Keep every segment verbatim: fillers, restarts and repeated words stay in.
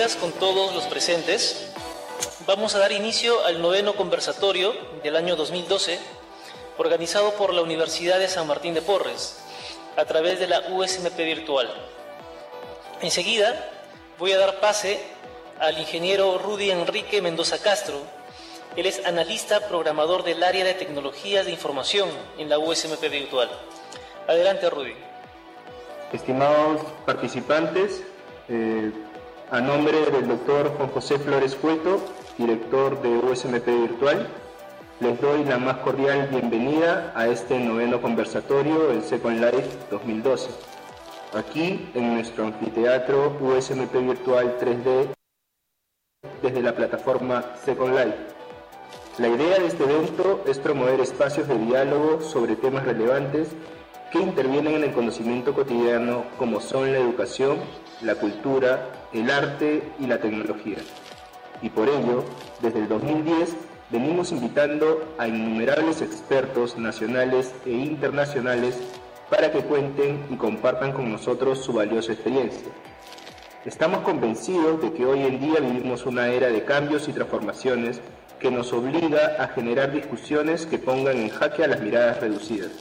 días con todos los presentes. Vamos a dar inicio al noveno conversatorio del año dos mil doce, organizado por la Universidad de San Martín de Porres, a través de la U S M P Virtual. Enseguida voy a dar pase al ingeniero Rudy Enrique Mendoza Castro. Él es analista programador del área de tecnologías de información en la U S M P Virtual. Adelante, Rudy. Estimados participantes, eh, a nombre del doctor Juan José Flores Cueto, director de U S M P Virtual, les doy la más cordial bienvenida a este noveno conversatorio del Second Life dos mil doce, aquí en nuestro anfiteatro U S M P Virtual tres D desde la plataforma Second Life. La idea de este evento es promover espacios de diálogo sobre temas relevantes que intervienen en el conocimiento cotidiano, como son la educación, la cultura, el arte y la tecnología. Y por ello, desde el dos mil diez, venimos invitando a innumerables expertos nacionales e internacionales para que cuenten y compartan con nosotros su valiosa experiencia. Estamos convencidos de que hoy en día vivimos una era de cambios y transformaciones que nos obliga a generar discusiones que pongan en jaque a las miradas reducidas.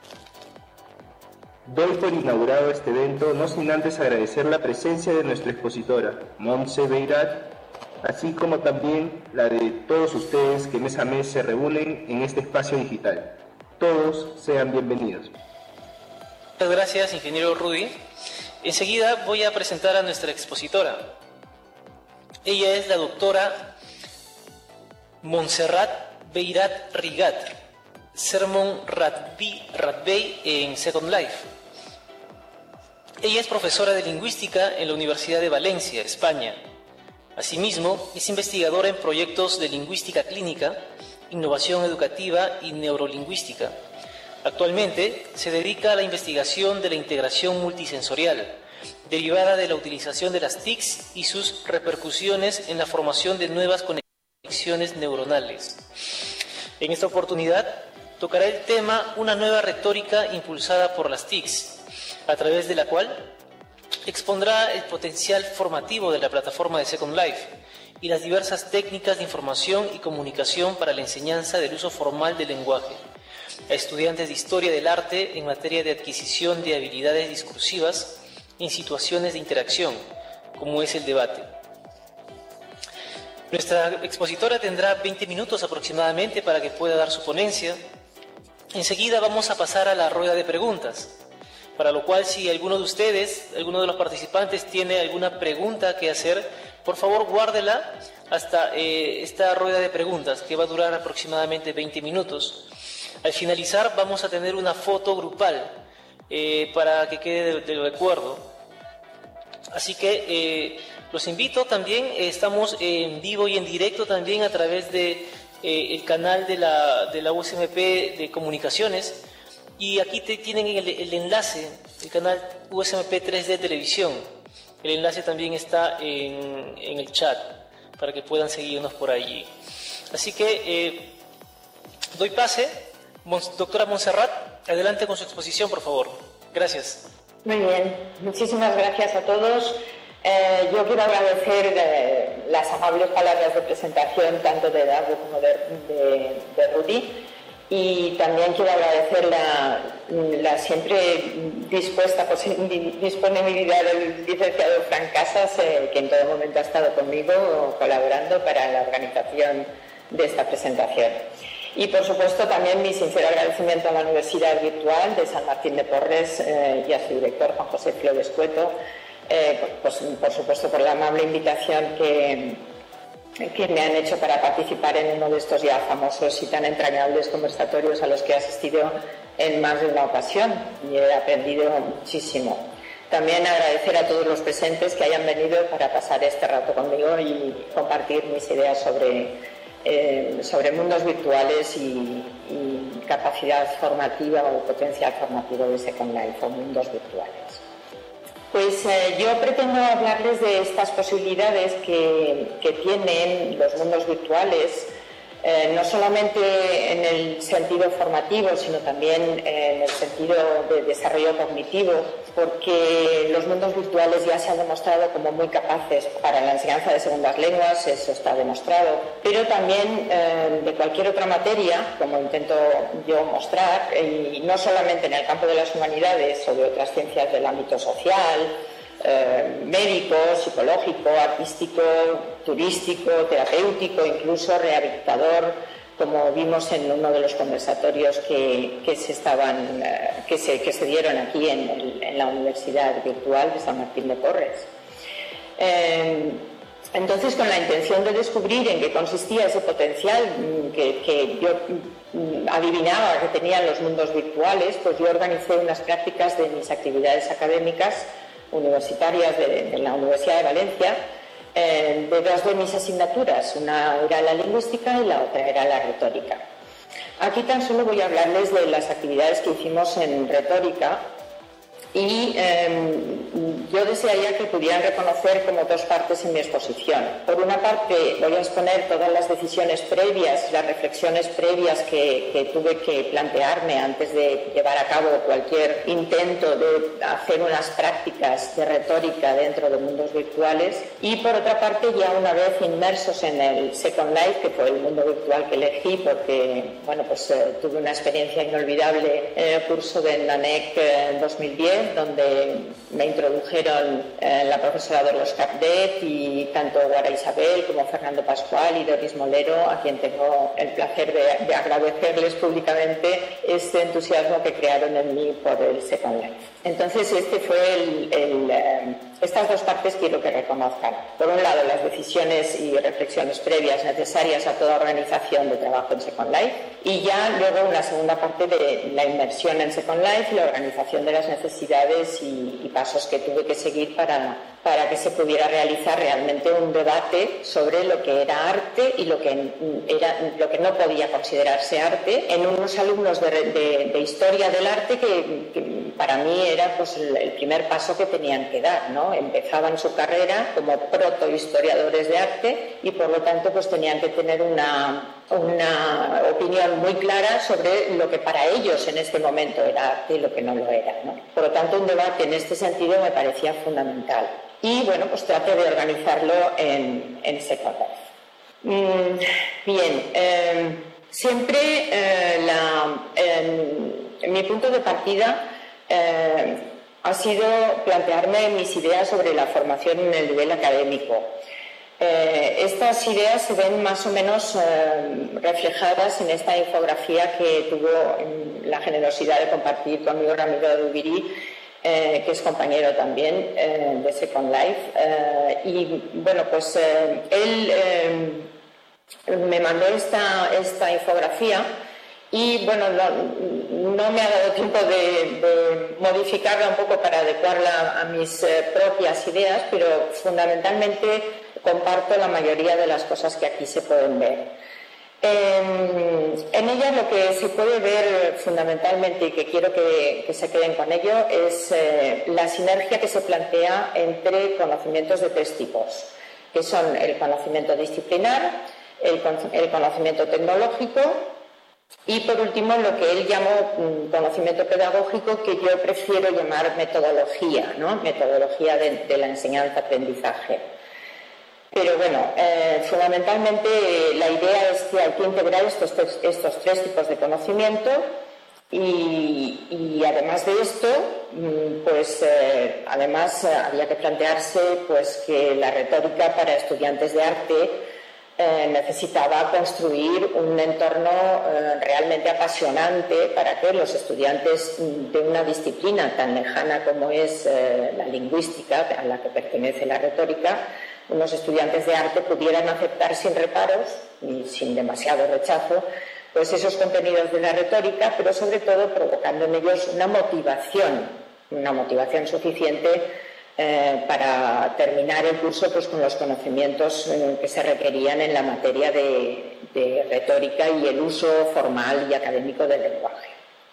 Doy por inaugurado este evento, no sin antes agradecer la presencia de nuestra expositora, Montse Beirat, así como también la de todos ustedes que mes a mes se reúnen en este espacio digital. Todos sean bienvenidos. Muchas gracias, ingeniero Rudy. Enseguida voy a presentar a nuestra expositora. Ella es la doctora Montserrat Beirat Rigat, Sermon Ratbey en Second Life. Ella es profesora de lingüística en la Universidad de Valencia, España. Asimismo, es investigadora en proyectos de lingüística clínica, innovación educativa y neurolingüística. Actualmente se dedica a la investigación de la integración multisensorial, derivada de la utilización de las T I Cs y sus repercusiones en la formación de nuevas conexiones neuronales. En esta oportunidad, tocará el tema Una nueva retórica impulsada por las T I Cs, a través de la cual expondrá el potencial formativo de la plataforma de Second Life y las diversas técnicas de información y comunicación para la enseñanza del uso formal del lenguaje a estudiantes de Historia del Arte en materia de adquisición de habilidades discursivas en situaciones de interacción, como es el debate. Nuestra expositora tendrá veinte minutos aproximadamente para que pueda dar su ponencia. Enseguida vamos a pasar a la rueda de preguntas, para lo cual, si alguno de ustedes, alguno de los participantes tiene alguna pregunta que hacer, por favor guárdela hasta eh, esta rueda de preguntas, que va a durar aproximadamente veinte minutos. Al finalizar vamos a tener una foto grupal eh, para que quede de, de recuerdo. Así que eh, los invito también, eh, estamos en vivo y en directo también a través de eh, el canal de la, de la U S M P de Comunicaciones. Y aquí te tienen el, el enlace, el canal U S M P tres D Televisión. El enlace también está en, en el chat para que puedan seguirnos por allí. Así que eh, doy pase. Doctora Montserrat, adelante con su exposición, por favor. Gracias. Muy bien, muchísimas gracias a todos. Eh, yo quiero agradecer eh, las amables palabras de presentación tanto de Dardo como de, de, de Rudy. Y también quiero agradecer la, la siempre dispuesta disponibilidad del licenciado Frank Casas, eh, que en todo momento ha estado conmigo colaborando para la organización de esta presentación. Y por supuesto también mi sincero agradecimiento a la Universidad Virtual de San Martín de Porres eh, y a su director Juan José Flores Cueto, eh, pues, por supuesto por la amable invitación que que me han hecho para participar en uno de estos ya famosos y tan entrañables conversatorios a los que he asistido en más de una ocasión y he aprendido muchísimo. También agradecer a todos los presentes que hayan venido para pasar este rato conmigo y compartir mis ideas sobre, eh, sobre mundos virtuales y, y capacidad formativa o potencial formativo de Second Life o mundos virtuales. Pues eh, yo pretendo hablarles de estas posibilidades que, que tienen los mundos virtuales eh, no solamente en el sentido formativo, sino también en el sentido de desarrollo cognitivo, porque los mundos virtuales ya se han demostrado como muy capaces para la enseñanza de segundas lenguas, eso está demostrado, pero también eh, de cualquier otra materia, como intento yo mostrar, y no solamente en el campo de las humanidades o de otras ciencias del ámbito social, Eh, médico, psicológico, artístico, turístico, terapéutico, incluso rehabilitador, como vimos en uno de los conversatorios que, que, se, estaban, eh, que, se, que se dieron aquí en, el, en la Universidad Virtual de San Martín de Porres. Eh, entonces, con la intención de descubrir en qué consistía ese potencial que, que yo adivinaba que tenían los mundos virtuales, pues yo organicé unas prácticas de mis actividades académicas universitarias de, de la Universidad de Valencia, eh, de dos de mis asignaturas, una era la lingüística y la otra era la retórica. Aquí tan solo voy a hablarles de las actividades que hicimos en retórica y eh, yo desearía que pudieran reconocer como dos partes en mi exposición. Por una parte, voy a exponer todas las decisiones previas, las reflexiones previas que, que tuve que plantearme antes de llevar a cabo cualquier intento de hacer unas prácticas de retórica dentro de mundos virtuales. Y por otra parte, ya una vez inmersos en el Second Life, que fue el mundo virtual que elegí porque, bueno, pues eh, tuve una experiencia inolvidable en el curso de NANEC eh, dos mil diez, donde me introdujeron eh, la profesora Dolores Capdet y tanto Guara Isabel como Fernando Pascual y Doris Molero, a quien tengo el placer de, de agradecerles públicamente este entusiasmo que crearon en mí por el Second Life. Entonces, este fue el, el, eh, estas dos partes quiero que reconozcan. Por un lado, las decisiones y reflexiones previas necesarias a toda organización de trabajo en Second Life, y ya luego una segunda parte de la inmersión en Second Life y la organización de las necesidades y, y pasos que tuve que seguir para, para que se pudiera realizar realmente un debate sobre lo que era arte y lo que, era, lo que no podía considerarse arte en unos alumnos de, de, de historia del arte que, que para mí era pues el, el primer paso que tenían que dar, ¿no? Empezaban su carrera como protohistoriadores de arte y por lo tanto pues tenían que tener una, una opinión muy clara sobre lo que para ellos en este momento era arte y lo que no lo era, ¿no? Por lo tanto, un debate en este sentido me parecía fundamental. Y bueno, pues traté de organizarlo en, en Second Life. Mm, bien, eh, siempre eh, la, eh, mi punto de partida eh, ha sido plantearme mis ideas sobre la formación en el nivel académico. Eh, estas ideas se ven más o menos eh, reflejadas en esta infografía que tuvo la generosidad de compartir conmigo Ramiro Dubirí, eh, que es compañero también eh, de Second Life. Eh, y bueno, pues eh, él eh, me mandó esta, esta infografía y bueno, no, no me ha dado tiempo de, de modificarla un poco para adecuarla a mis eh, propias ideas, pero fundamentalmente comparto la mayoría de las cosas que aquí se pueden ver. En, en ella lo que se puede ver fundamentalmente y que quiero que, que se queden con ello es eh, la sinergia que se plantea entre conocimientos de tres tipos, que son el conocimiento disciplinar, el, el conocimiento tecnológico y por último lo que él llamó conocimiento pedagógico, que yo prefiero llamar metodología, ¿no? Metodología de, de la enseñanza-aprendizaje. Pero bueno, eh, fundamentalmente eh, la idea es que hay que integrar estos, estos tres tipos de conocimiento y, y además de esto, pues eh, además eh, había que plantearse pues que la retórica para estudiantes de arte eh, necesitaba construir un entorno eh, realmente apasionante para que los estudiantes de una disciplina tan lejana como es eh, la lingüística, a la que pertenece la retórica, unos estudiantes de arte pudieran aceptar sin reparos y sin demasiado rechazo pues esos contenidos de la retórica, pero sobre todo provocando en ellos una motivación, una motivación suficiente eh, para terminar el curso pues con los conocimientos eh, que se requerían en la materia de, de retórica y el uso formal y académico del lenguaje.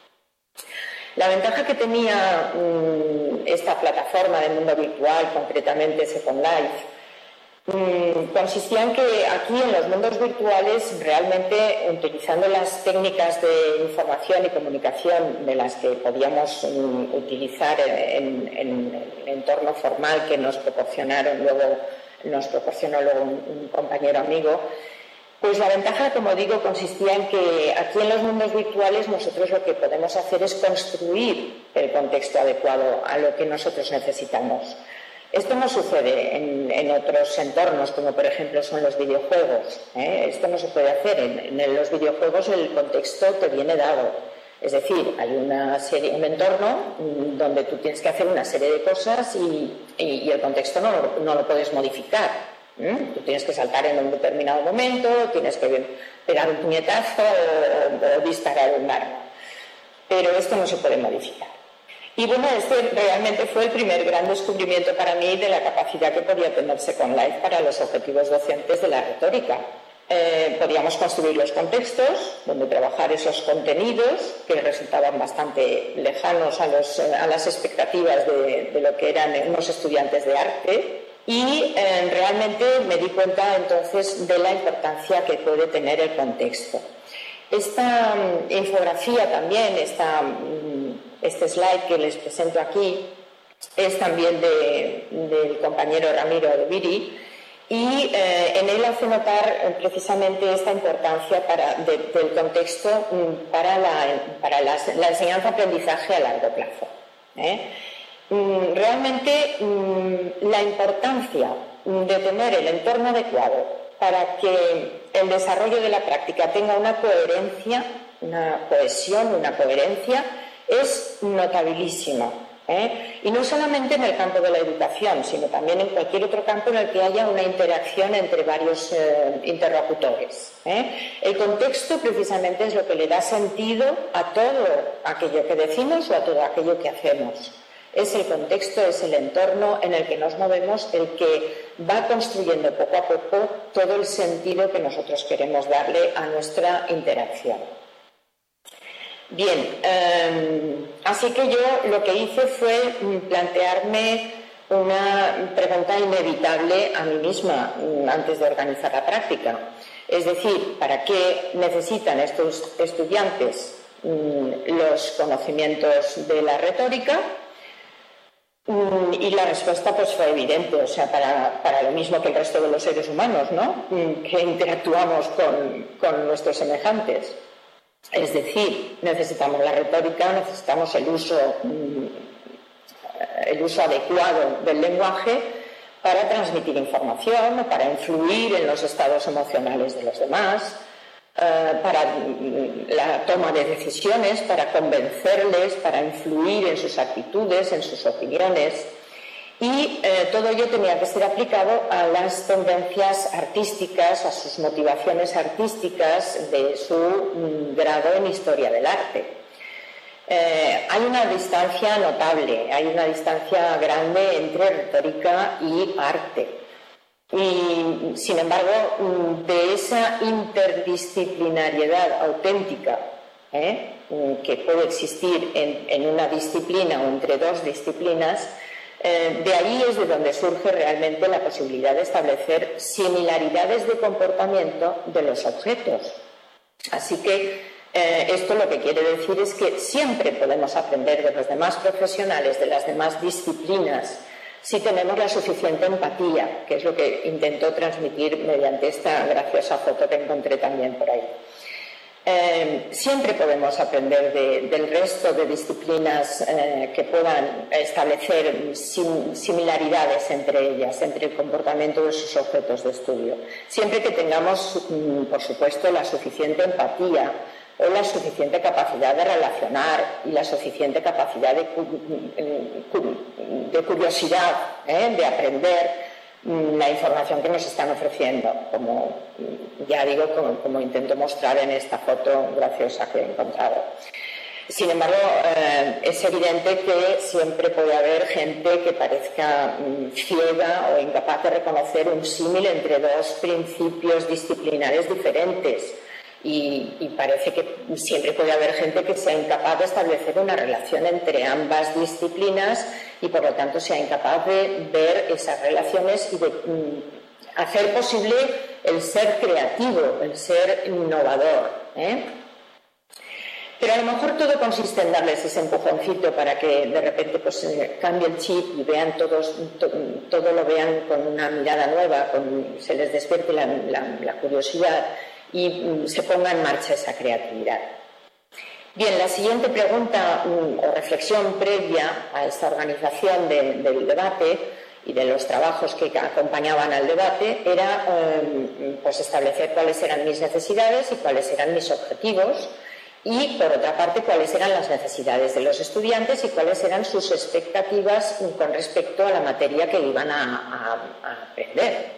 La ventaja que tenía mmm, esta plataforma de mundo virtual, concretamente Second Life, consistía en que aquí en los mundos virtuales, realmente utilizando las técnicas de información y comunicación de las que podíamos um, utilizar en, en el entorno formal que nos proporcionaron luego, nos proporcionó luego un, un compañero amigo, pues la ventaja, como digo, consistía en que aquí en los mundos virtuales nosotros lo que podemos hacer es construir el contexto adecuado a lo que nosotros necesitamos. Esto no sucede en, en otros entornos, como por ejemplo son los videojuegos, ¿eh? Esto no se puede hacer. En, en los videojuegos el contexto te viene dado. Es decir, hay una serie, un entorno donde tú tienes que hacer una serie de cosas y, y, y el contexto no lo, no lo puedes modificar. ¿Mm? Tú tienes que saltar en un determinado momento, tienes que pegar un puñetazo o, o disparar un arma. Pero esto no se puede modificar. Y bueno, este realmente fue el primer gran descubrimiento para mí de la capacidad que podía tener Second Life para los objetivos docentes de la retórica. Eh, podíamos construir los contextos donde trabajar esos contenidos que resultaban bastante lejanos a, los, a las expectativas de, de lo que eran unos estudiantes de arte. Y eh, realmente me di cuenta entonces de la importancia que puede tener el contexto. Esta um, infografía también, esta, um, este slide que les presento aquí, es también de, del compañero Ramiro de Viri y eh, en él hace notar eh, precisamente esta importancia para, de, del contexto um, para, la, para la, la enseñanza-aprendizaje a largo plazo. ¿eh? Realmente la importancia de tener el entorno adecuado para que el desarrollo de la práctica tenga una coherencia, una cohesión, una coherencia, es notabilísima. ¿eh? Y no solamente en el campo de la educación, sino también en cualquier otro campo en el que haya una interacción entre varios eh, interlocutores. ¿eh? El contexto precisamente es lo que le da sentido a todo aquello que decimos o a todo aquello que hacemos. Es el contexto, es el entorno en el que nos movemos el que va construyendo poco a poco todo el sentido que nosotros queremos darle a nuestra interacción. Bien, eh, así que yo lo que hice fue plantearme una pregunta inevitable a mí misma antes de organizar la práctica. Es decir, ¿para qué necesitan estos estudiantes los conocimientos de la retórica? Y la respuesta pues fue evidente, o sea, para, para lo mismo que el resto de los seres humanos, ¿no? Que interactuamos con, con nuestros semejantes. Es decir, necesitamos la retórica, necesitamos el uso, el uso adecuado del lenguaje para transmitir información, para influir en los estados emocionales de los demás, para la toma de decisiones, para convencerles, para influir en sus actitudes, en sus opiniones. Y eh, todo ello tenía que ser aplicado a las tendencias artísticas, a sus motivaciones artísticas de su mm, grado en historia del arte. Eh, hay una distancia notable, hay una distancia grande entre retórica y arte. Y, sin embargo, de esa interdisciplinariedad auténtica ¿eh? que puede existir en, en una disciplina o entre dos disciplinas, eh, de ahí es de donde surge realmente la posibilidad de establecer similaridades de comportamiento de los objetos. Así que eh, esto lo que quiere decir es que siempre podemos aprender de los demás profesionales, de las demás disciplinas, si tenemos la suficiente empatía, que es lo que intento transmitir mediante esta graciosa foto que encontré también por ahí. Eh, siempre podemos aprender de, del resto de disciplinas eh, que puedan establecer sim, similaridades entre ellas, entre el comportamiento de sus objetos de estudio. Siempre que tengamos, por supuesto, la suficiente empatía o la suficiente capacidad de relacionar y la suficiente capacidad de, de curiosidad, ¿eh? de aprender la información que nos están ofreciendo, como ya digo, como, como intento mostrar en esta foto graciosa que he encontrado. Sin embargo, eh, es evidente que siempre puede haber gente que parezca mm, ciega o incapaz de reconocer un símil entre dos principios disciplinares diferentes. Y, y parece que siempre puede haber gente que sea incapaz de establecer una relación entre ambas disciplinas y por lo tanto sea incapaz de ver esas relaciones y de mm, hacer posible el ser creativo, el ser innovador, ¿eh? Pero a lo mejor todo consiste en darles ese empujoncito para que de repente pues, eh, cambie el chip y vean todos, to, todo lo vean con una mirada nueva, con, se les despierte la, la, la curiosidad y mm, se ponga en marcha esa creatividad. Bien, la siguiente pregunta mm, o reflexión previa a esta organización de, del debate y de los trabajos que acompañaban al debate era eh, pues establecer cuáles eran mis necesidades y cuáles eran mis objetivos, y, por otra parte, cuáles eran las necesidades de los estudiantes y cuáles eran sus expectativas con respecto a la materia que iban a, a, a aprender.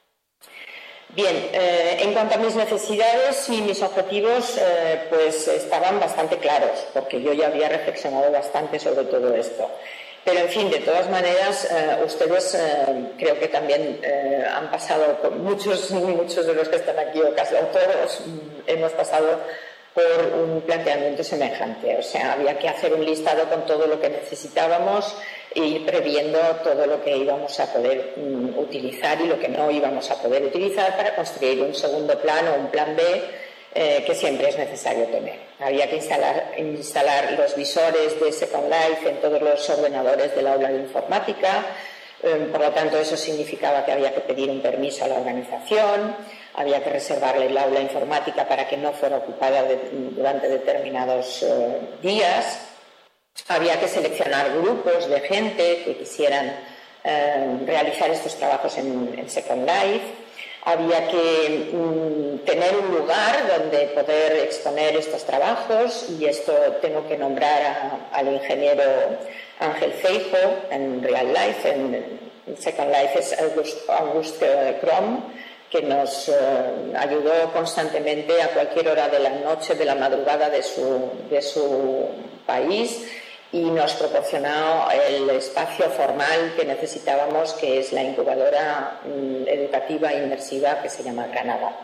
Bien, eh, en cuanto a mis necesidades y mis objetivos, eh, pues estaban bastante claros, porque yo ya había reflexionado bastante sobre todo esto. Pero, en fin, de todas maneras, eh, ustedes eh, creo que también eh, han pasado, con muchos, muchos de los que están aquí, o casi todos, hemos pasado por un planteamiento semejante. O sea, había que hacer un listado con todo lo que necesitábamos e ir previendo todo lo que íbamos a poder um, utilizar y lo que no íbamos a poder utilizar para construir un segundo plan o un plan B eh, que siempre es necesario tener. Había que instalar, instalar los visores de Second Life en todos los ordenadores del aula de informática. Eh, por lo tanto, eso significaba que había que pedir un permiso a la organización. Había que reservarle el aula informática para que no fuera ocupada de, durante determinados eh, días. Había que seleccionar grupos de gente que quisieran eh, realizar estos trabajos en, en Second Life. Había que mm, tener un lugar donde poder exponer estos trabajos, y esto tengo que nombrar a, al ingeniero Ángel Feijo en Real Life. En, en Second Life es August, August Crom, que nos eh, ayudó constantemente a cualquier hora de la noche, de la madrugada de su, de su país, y nos proporcionó el espacio formal que necesitábamos, que es la incubadora mm, educativa inmersiva que se llama Granada.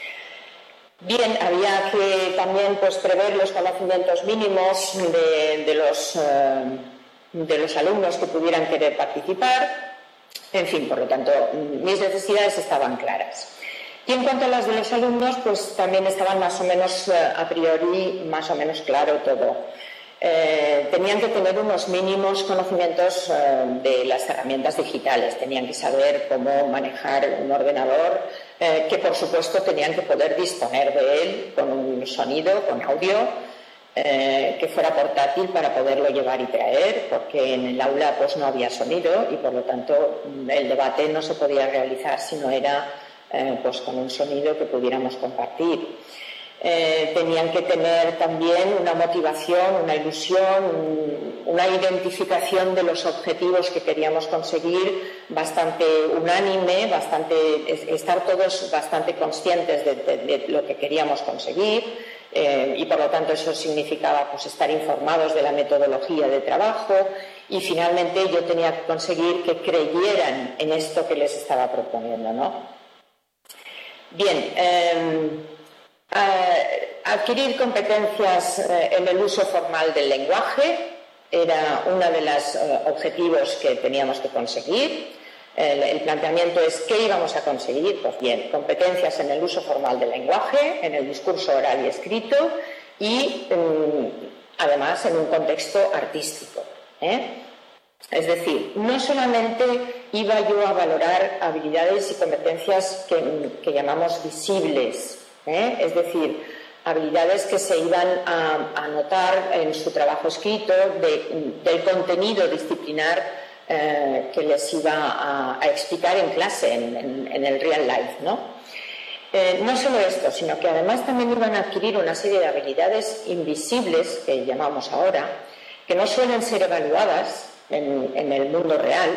Bien, había que también pues, prever los conocimientos mínimos de, de, los, eh, de los alumnos que pudieran querer participar. En fin, por lo tanto, mis necesidades estaban claras. Y en cuanto a las de los alumnos, pues también estaban más o menos, a priori, más o menos claro todo. Eh, tenían que tener unos mínimos conocimientos eh, de las herramientas digitales, tenían que saber cómo manejar un ordenador, eh, que por supuesto tenían que poder disponer de él con un sonido, con audio, Eh, que fuera portátil para poderlo llevar y traer, porque en el aula pues no había sonido y por lo tanto el debate no se podía realizar si no era eh, pues con un sonido que pudiéramos compartir. Eh, tenían que tener también una motivación, una ilusión, una identificación de los objetivos que queríamos conseguir bastante unánime, bastante, estar todos bastante conscientes de, de, de lo que queríamos conseguir. Eh, y por lo tanto eso significaba pues, estar informados de la metodología de trabajo, y finalmente yo tenía que conseguir que creyeran en esto que les estaba proponiendo, ¿no? Bien, eh, eh, adquirir competencias eh, en el uso formal del lenguaje era uno de los eh, objetivos que teníamos que conseguir. El, el planteamiento es ¿qué íbamos a conseguir? Pues bien, competencias en el uso formal del lenguaje, en el discurso oral y escrito, y um, además en un contexto artístico, ¿eh? Es decir, no solamente iba yo a valorar habilidades y competencias que, que llamamos visibles, ¿eh? Es decir, habilidades que se iban a, a notar en su trabajo escrito, de, del contenido disciplinar Eh, que les iba a, a explicar en clase, en, en, en el real life, ¿no? Eh, no solo esto, sino que además también iban a adquirir una serie de habilidades invisibles, que llamamos ahora, que no suelen ser evaluadas en, en el mundo real,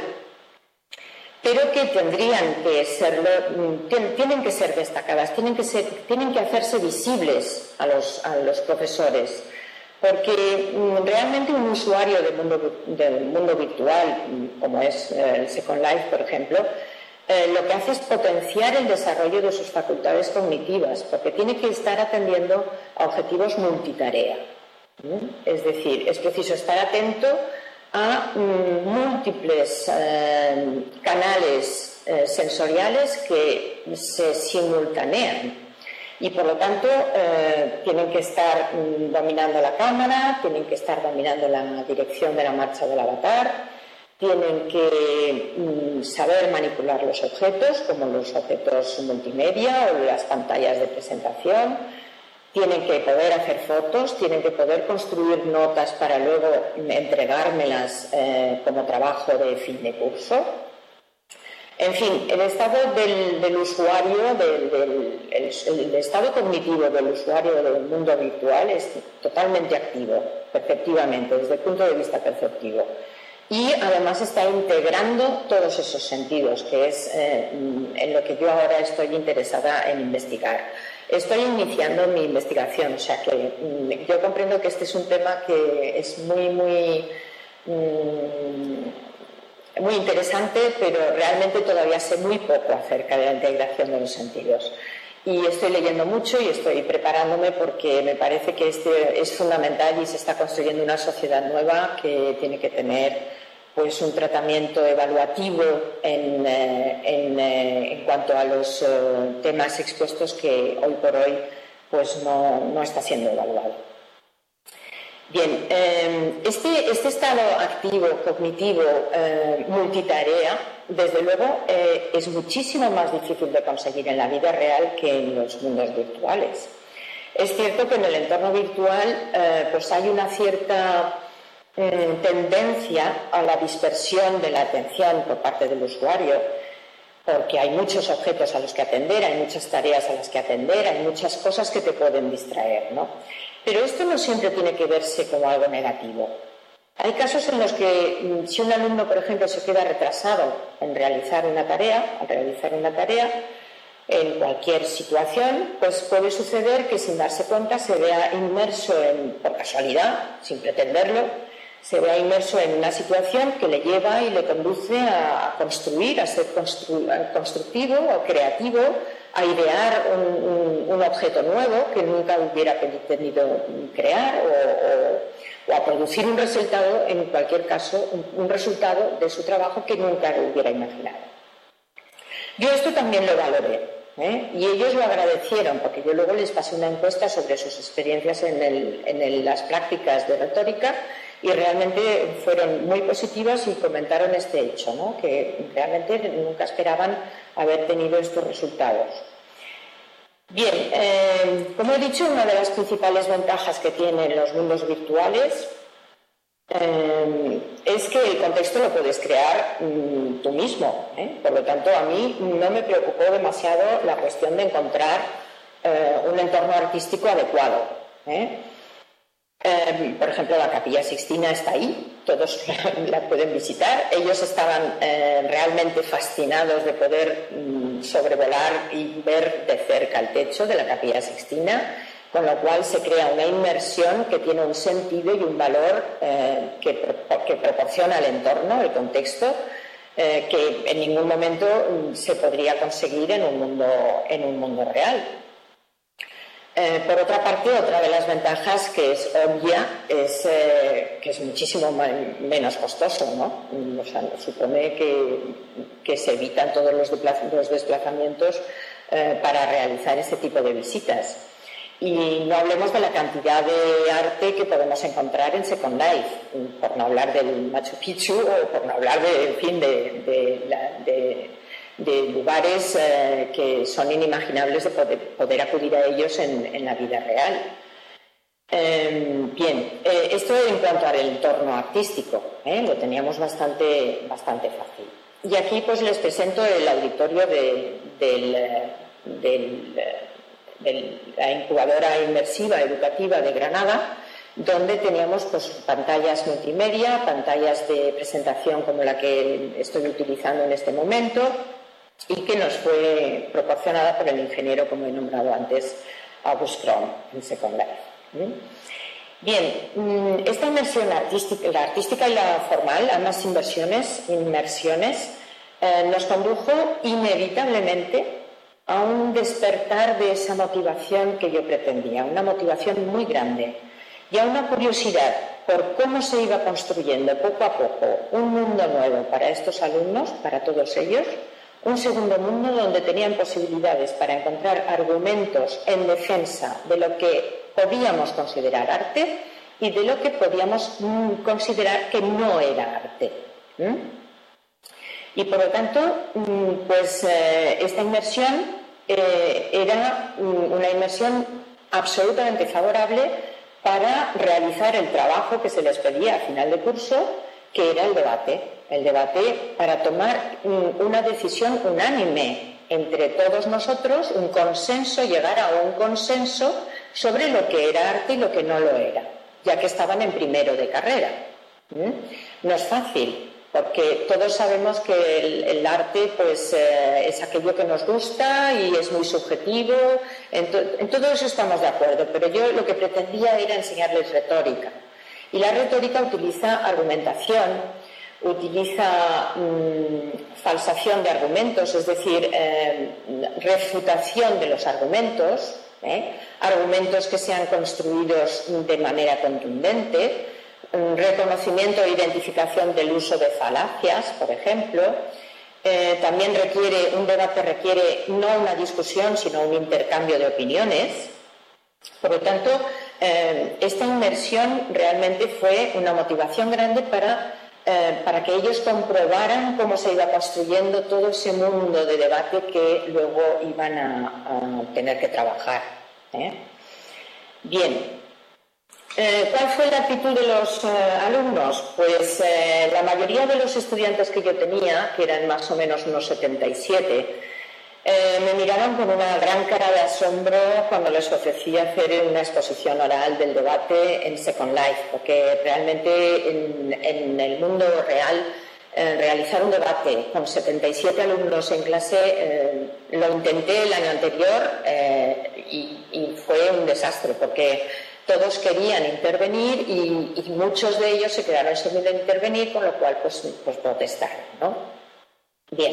pero que tendrían que serlo, tienen que ser destacadas, tienen que, ser, tienen que hacerse visibles a los, a los profesores. Porque realmente un usuario del mundo, del mundo virtual, como es el Second Life, por ejemplo, eh, lo que hace es potenciar el desarrollo de sus facultades cognitivas, porque tiene que estar atendiendo a objetivos multitarea. ¿Mm? Es decir, es preciso estar atento a mm, múltiples eh, canales eh, sensoriales que se simultanean. Y por lo tanto eh, tienen que estar mm, dominando la cámara, tienen que estar dominando la dirección de la marcha del avatar, tienen que mm, saber manipular los objetos, como los objetos multimedia o las pantallas de presentación, tienen que poder hacer fotos, tienen que poder construir notas para luego entregármelas eh, como trabajo de fin de curso. En fin, el estado del, del usuario, del, del, el, el estado cognitivo del usuario del mundo virtual es totalmente activo, perceptivamente, desde el punto de vista perceptivo. Y además está integrando todos esos sentidos, que es eh, en lo que yo ahora estoy interesada en investigar. Estoy iniciando mi investigación, o sea que mm, yo comprendo que este es un tema que es muy, muy... Mm, muy interesante, pero realmente todavía sé muy poco acerca de la integración de los sentidos. Y estoy leyendo mucho y estoy preparándome porque me parece que este es fundamental y se está construyendo una sociedad nueva que tiene que tener pues un tratamiento evaluativo en, eh, en, eh, en cuanto a los eh, temas expuestos que hoy por hoy pues no, no está siendo evaluado. Bien, eh, este, este estado activo, cognitivo, eh, multitarea, desde luego eh, es muchísimo más difícil de conseguir en la vida real que en los mundos virtuales. Es cierto que en el entorno virtual eh, pues hay una cierta eh, tendencia a la dispersión de la atención por parte del usuario, porque hay muchos objetos a los que atender, hay muchas tareas a las que atender, hay muchas cosas que te pueden distraer, ¿no? Pero esto no siempre tiene que verse como algo negativo. Hay casos en los que si un alumno, por ejemplo, se queda retrasado en realizar una tarea, al realizar una tarea, en cualquier situación, pues puede suceder que sin darse cuenta se vea inmerso en, por casualidad, sin pretenderlo, se vea inmerso en una situación que le lleva y le conduce a, a construir, a ser constru, constructivo o creativo, a idear un, un, un objeto nuevo que nunca hubiera pretendido crear o, o, o a producir un resultado, en cualquier caso, un, un resultado de su trabajo que nunca hubiera imaginado. Yo esto también lo valoré, ¿eh? Y ellos lo agradecieron porque yo luego les pasé una encuesta sobre sus experiencias en, el, en el, las prácticas de retórica y realmente fueron muy positivas y comentaron este hecho, ¿no? Que realmente nunca esperaban haber tenido estos resultados. Bien, eh, como he dicho, una de las principales ventajas que tienen los mundos virtuales eh, es que el contexto lo puedes crear mm, tú mismo, ¿eh? Por lo tanto, a mí no me preocupó demasiado la cuestión de encontrar eh, un entorno artístico adecuado, ¿eh? Eh, por ejemplo, la Capilla Sixtina está ahí, todos la pueden visitar. Ellos estaban eh, realmente fascinados de poder mm, sobrevolar y ver de cerca el techo de la Capilla Sixtina, con lo cual se crea una inmersión que tiene un sentido y un valor eh, que, que proporciona al entorno, el contexto, eh, que en ningún momento mm, se podría conseguir en un mundo, en un mundo real. Eh, por otra parte, otra de las ventajas que es obvia es eh, que es muchísimo más, menos costoso, ¿no? O sea, supone que, que se evitan todos los, los desplazamientos eh, para realizar este tipo de visitas. Y no hablemos de la cantidad de arte que podemos encontrar en Second Life, por no hablar del Machu Picchu o por no hablar de, en fin, de, de, la, de de lugares eh, que son inimaginables de poder, poder acudir a ellos en, en la vida real. Eh, bien, eh, esto en cuanto al entorno artístico, ¿eh? Lo teníamos bastante, bastante fácil. Y aquí pues les presento el auditorio de, del, del, de la incubadora inmersiva educativa de Granada, donde teníamos pues, pantallas multimedia, pantallas de presentación como la que estoy utilizando en este momento, y que nos fue proporcionada por el ingeniero, como he nombrado antes, August Krom, en Second Life. Bien, esta inmersión artística, la artística y la formal, ambas inversiones, inmersiones, eh, nos condujo inevitablemente a un despertar de esa motivación que yo pretendía, una motivación muy grande, y a una curiosidad por cómo se iba construyendo poco a poco un mundo nuevo para estos alumnos, para todos ellos, un segundo mundo donde tenían posibilidades para encontrar argumentos en defensa de lo que podíamos considerar arte y de lo que podíamos mm, considerar que no era arte. ¿Mm? Y por lo tanto, mm, pues eh, esta inmersión eh, era mm, una inmersión absolutamente favorable para realizar el trabajo que se les pedía a final de curso, que era el debate. El debate para tomar mm, una decisión unánime entre todos nosotros, un consenso, llegar a un consenso sobre lo que era arte y lo que no lo era, ya que estaban en primero de carrera. ¿Mm? No es fácil, porque todos sabemos que el, el arte pues, eh, es aquello que nos gusta y es muy subjetivo, en, to en todo eso estamos de acuerdo, pero yo lo que pretendía era enseñarles retórica. Y la retórica utiliza argumentación, utiliza mmm, falsación de argumentos, es decir, eh, refutación de los argumentos, ¿eh? argumentos que sean construidos de manera contundente, reconocimiento e identificación del uso de falacias, por ejemplo. Eh, también requiere, un debate requiere no una discusión, sino un intercambio de opiniones. Por lo tanto, eh, esta inmersión realmente fue una motivación grande para, eh, para que ellos comprobaran cómo se iba construyendo todo ese mundo de debate que luego iban a, a tener que trabajar. ¿eh? Bien. Eh, ¿Cuál fue la actitud de los eh, alumnos? Pues eh, la mayoría de los estudiantes que yo tenía, que eran más o menos unos setenta y siete, eh, me miraron con una gran cara de asombro cuando les ofrecí hacer una exposición oral del debate en Second Life, porque realmente en, en el mundo real eh, realizar un debate con setenta y siete alumnos en clase eh, lo intenté el año anterior eh, y, y fue un desastre, porque todos querían intervenir y, y muchos de ellos se quedaron sin intervenir, con lo cual pues, pues protestaron, ¿no? Bien.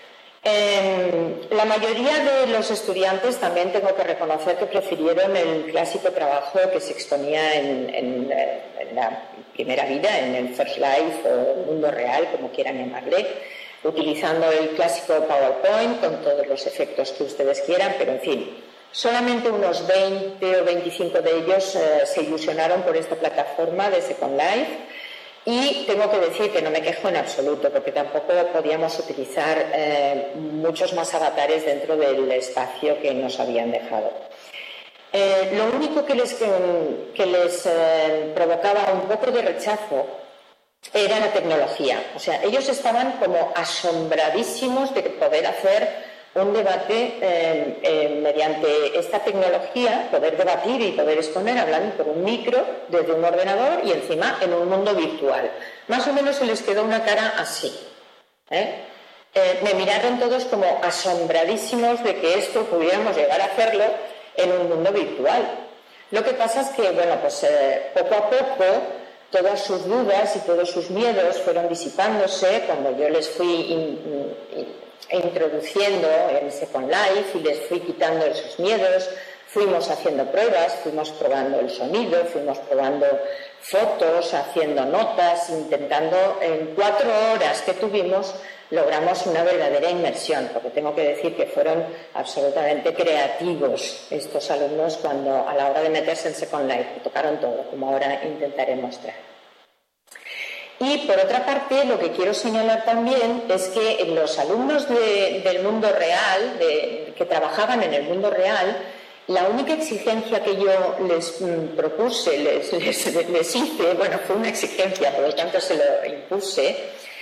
Eh, la mayoría de los estudiantes también tengo que reconocer que prefirieron el clásico trabajo que se exponía en, en, en la primera vida, en el First Life o el mundo real, como quieran llamarle, utilizando el clásico PowerPoint con todos los efectos que ustedes quieran, pero en fin. Solamente unos veinte o veinticinco de ellos eh, se ilusionaron por esta plataforma de Second Life y tengo que decir que no me quejo en absoluto, porque tampoco podíamos utilizar eh, muchos más avatares dentro del espacio que nos habían dejado. Eh, lo único que les, que, que les eh, provocaba un poco de rechazo era la tecnología. O sea, ellos estaban como asombradísimos de poder hacer un debate eh, eh, mediante esta tecnología, poder debatir y poder exponer hablando por un micro desde un ordenador y encima en un mundo virtual. Más o menos se les quedó una cara así. ¿eh? Eh, me miraron todos como asombradísimos de que esto pudiéramos llegar a hacerlo en un mundo virtual. Lo que pasa es que, bueno, pues eh, poco a poco todas sus dudas y todos sus miedos fueron disipándose cuando yo les fui in, in, introduciendo en Second Life y les fui quitando esos miedos, fuimos haciendo pruebas, fuimos probando el sonido, fuimos probando fotos, haciendo notas, intentando, en cuatro horas que tuvimos, logramos una verdadera inmersión, porque tengo que decir que fueron absolutamente creativos estos alumnos cuando a la hora de meterse en Second Life, que tocaron todo, como ahora intentaré mostrar. Y por otra parte, lo que quiero señalar también es que los alumnos de, del mundo real, de, que trabajaban en el mundo real, la única exigencia que yo les mm, propuse, les, les, les hice, bueno, fue una exigencia, por lo tanto se lo impuse,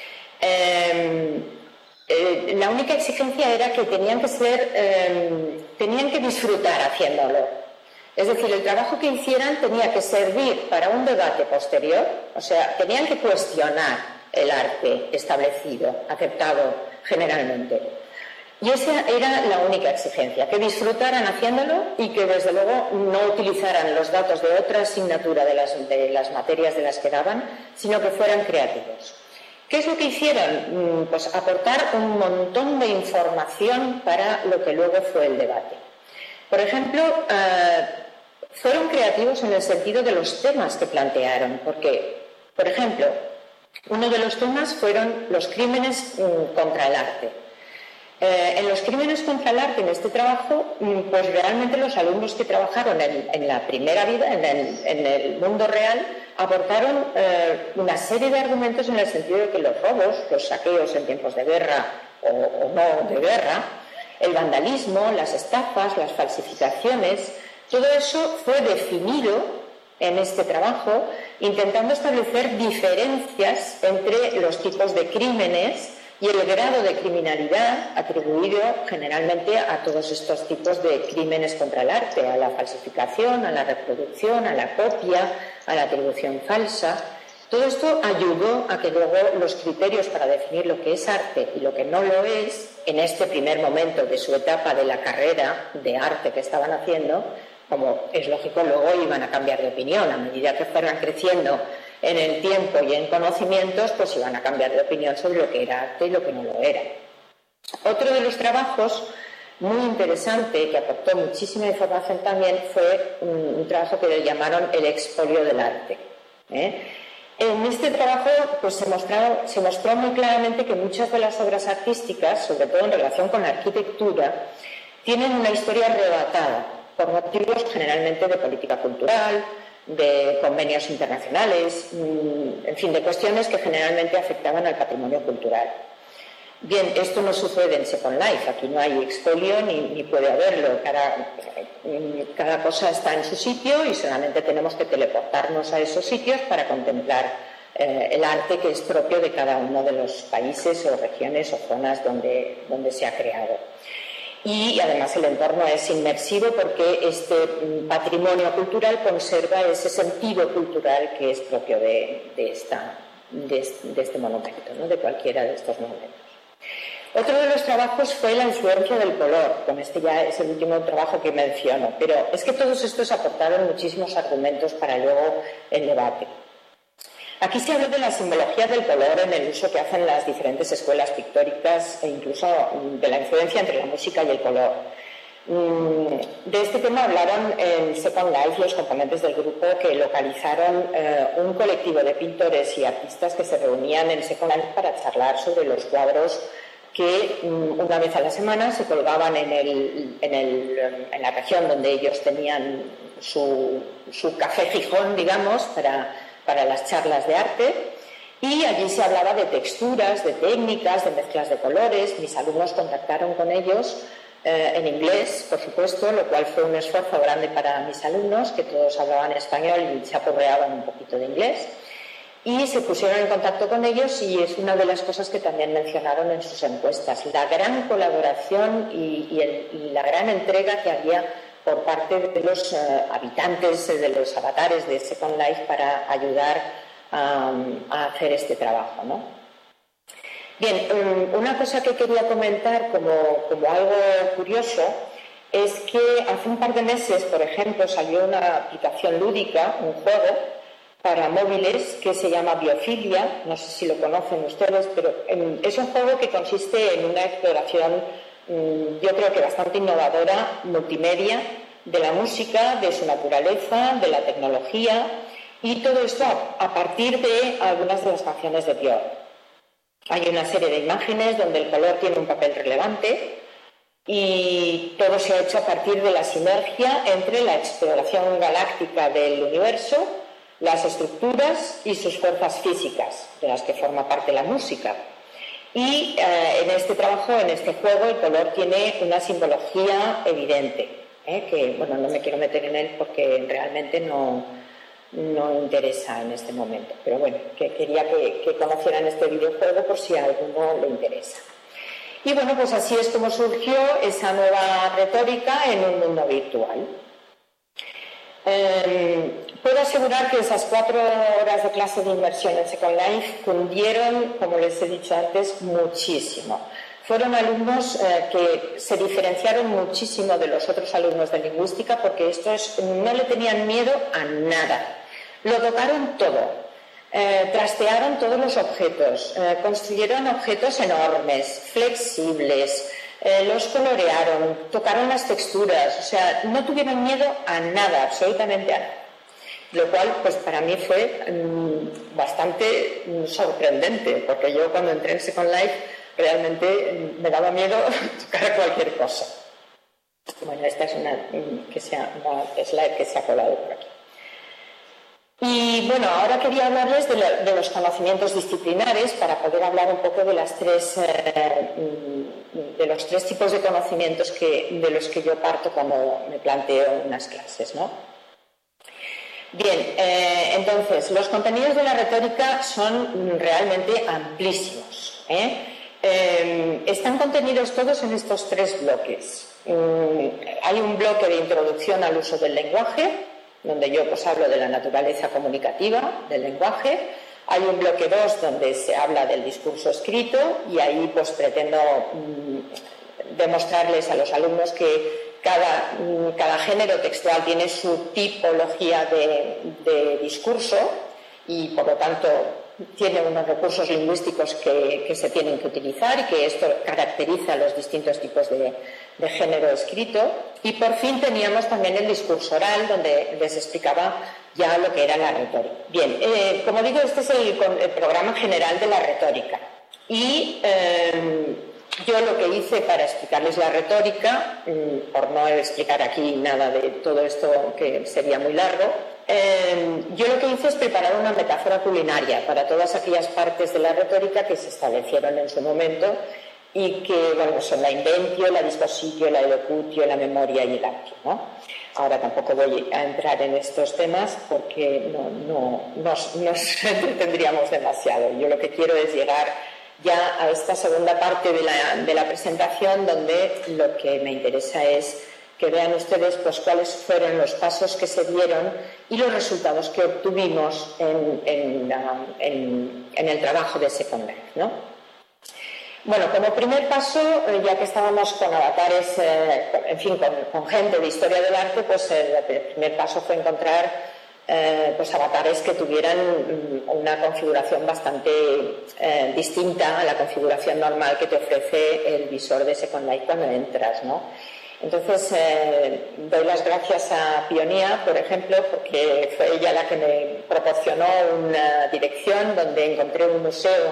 eh, eh, la única exigencia era que tenían que ser, eh, tenían que disfrutar haciéndolo. Es decir, el trabajo que hicieran tenía que servir para un debate posterior, o sea, tenían que cuestionar el arte establecido, aceptado generalmente. Y esa era la única exigencia, que disfrutaran haciéndolo y que desde luego no utilizaran los datos de otra asignatura de las, de las materias de las que daban, sino que fueran creativos. ¿Qué es lo que hicieron? Pues aportar un montón de información para lo que luego fue el debate. Por ejemplo, eh, fueron creativos en el sentido de los temas que plantearon, porque, por ejemplo, uno de los temas fueron los crímenes mm, contra el arte. Eh, en los crímenes contra el arte, en este trabajo, pues realmente los alumnos que trabajaron en, en la primera vida, en el, en el mundo real, aportaron eh, una serie de argumentos en el sentido de que los robos, los saqueos en tiempos de guerra o, o no de guerra, el vandalismo, las estafas, las falsificaciones, todo eso fue definido en este trabajo, intentando establecer diferencias entre los tipos de crímenes y el grado de criminalidad atribuido generalmente a todos estos tipos de crímenes contra el arte, a la falsificación, a la reproducción, a la copia, a la atribución falsa. Todo esto ayudó a que luego los criterios para definir lo que es arte y lo que no lo es, en este primer momento de su etapa de la carrera de arte que estaban haciendo, como es lógico, luego iban a cambiar de opinión. A medida que fueran creciendo en el tiempo y en conocimientos, pues iban a cambiar de opinión sobre lo que era arte y lo que no lo era. Otro de los trabajos muy interesante, que aportó muchísima información también, fue un, un trabajo que le llamaron el expolio del arte. ¿eh? En este trabajo pues, se, mostró, se mostró muy claramente que muchas de las obras artísticas, sobre todo en relación con la arquitectura, tienen una historia arrebatada por motivos generalmente de política cultural, de convenios internacionales, en fin, de cuestiones que generalmente afectaban al patrimonio cultural. Bien, esto no sucede en Second Life, aquí no hay expolio ni, ni puede haberlo, cada, cada cosa está en su sitio y solamente tenemos que teleportarnos a esos sitios para contemplar eh, el arte que es propio de cada uno de los países o regiones o zonas donde, donde se ha creado. Y además el entorno es inmersivo porque este patrimonio cultural conserva ese sentido cultural que es propio de, de, esta, de, de este monumento, ¿no? De cualquiera de estos monumentos. Otro de los trabajos fue la influencia del color, con este ya es el último trabajo que menciono, pero es que todos estos aportaron muchísimos argumentos para luego el debate. Aquí se habla de la simbología del color en el uso que hacen las diferentes escuelas pictóricas e incluso de la influencia entre la música y el color. De este tema hablaron en Second Life los componentes del grupo que localizaron eh, un colectivo de pintores y artistas que se reunían en Second Life para charlar sobre los cuadros que una vez a la semana se colgaban en, el, en, el, en la región donde ellos tenían su, su café Gijón, digamos, para, para las charlas de arte. Y allí se hablaba de texturas, de técnicas, de mezclas de colores. Mis alumnos contactaron con ellos eh, en inglés, por supuesto, lo cual fue un esfuerzo grande para mis alumnos, que todos hablaban español y se apurreaban un poquito de inglés. Y se pusieron en contacto con ellos y es una de las cosas que también mencionaron en sus encuestas, la gran colaboración y, y, el, y la gran entrega que había por parte de los uh, habitantes, de los avatares de Second Life para ayudar um, a hacer este trabajo, ¿no? Bien, um, una cosa que quería comentar como, como algo curioso es que hace un par de meses, por ejemplo, salió una aplicación lúdica, un juego para móviles que se llama Biofilia, no sé si lo conocen ustedes, pero es un juego que consiste en una exploración, yo creo que bastante innovadora, multimedia, de la música, de su naturaleza, de la tecnología, y todo esto a partir de algunas de las canciones de Björk. Hay una serie de imágenes donde el color tiene un papel relevante y todo se ha hecho a partir de la sinergia entre la exploración galáctica del universo, las estructuras y sus fuerzas físicas, de las que forma parte la música. Y eh, en este trabajo, en este juego, el color tiene una simbología evidente, ¿eh? que, bueno, no me quiero meter en él porque realmente no, no interesa en este momento. Pero bueno, que quería que, que conocieran este videojuego por si a alguno le interesa. Y bueno, pues así es como surgió esa nueva retórica en un mundo virtual. Eh, puedo asegurar que esas cuatro horas de clase de inmersión en Second Life cundieron, como les he dicho antes, muchísimo. Fueron alumnos eh, que se diferenciaron muchísimo de los otros alumnos de lingüística porque estos no le tenían miedo a nada. Lo tocaron todo, eh, trastearon todos los objetos, eh, construyeron objetos enormes, flexibles, Eh, los colorearon, tocaron las texturas, o sea, no tuvieron miedo a nada, absolutamente a nada. Lo cual, pues para mí fue mmm, bastante mmm, sorprendente, porque yo cuando entré en Second Life realmente me daba miedo tocar cualquier cosa. Bueno, esta es una, que se ha, una slide que se ha colado por aquí. Y bueno, ahora quería hablarles de, la, de los conocimientos disciplinares para poder hablar un poco de, las tres, eh, de los tres tipos de conocimientos que, de los que yo parto cuando me planteo unas clases, ¿no? Bien, eh, entonces, los contenidos de la retórica son realmente amplísimos, ¿eh? Eh, están contenidos todos en estos tres bloques. Eh, hay un bloque de introducción al uso del lenguaje, donde yo pues hablo de la naturaleza comunicativa del lenguaje. Hay un bloque dos donde se habla del discurso escrito y ahí pues pretendo mmm, demostrarles a los alumnos que cada, mmm, cada género textual tiene su tipología de, de discurso y por lo tanto tiene unos recursos lingüísticos que, que se tienen que utilizar y que esto caracteriza los distintos tipos de, de género escrito. Y por fin teníamos también el discurso oral, donde les explicaba ya lo que era la retórica. Bien, eh, como digo, este es el, el programa general de la retórica. Y eh, yo lo que hice para explicarles la retórica, por no explicar aquí nada de todo esto que sería muy largo, eh, yo lo que hice es preparar una metáfora culinaria para todas aquellas partes de la retórica que se establecieron en su momento y que, bueno, son la inventio, la dispositio, la elocutio, la memoria y el actio, ¿no? Ahora tampoco voy a entrar en estos temas porque no, no nos, nos entretendríamos demasiado. Yo lo que quiero es llegar ya a esta segunda parte de la, de la presentación, donde lo que me interesa es que vean ustedes pues cuáles fueron los pasos que se dieron y los resultados que obtuvimos en, en, en, en el trabajo de Second Life, ¿no? Bueno, como primer paso, ya que estábamos con avatares, eh, en fin, con, con gente de historia del arte, pues eh, el primer paso fue encontrar eh, pues avatares que tuvieran una configuración bastante eh, distinta a la configuración normal que te ofrece el visor de Second Life cuando entras, ¿no? Entonces, eh, doy las gracias a Pionia, por ejemplo, porque fue ella la que me proporcionó una dirección donde encontré un museo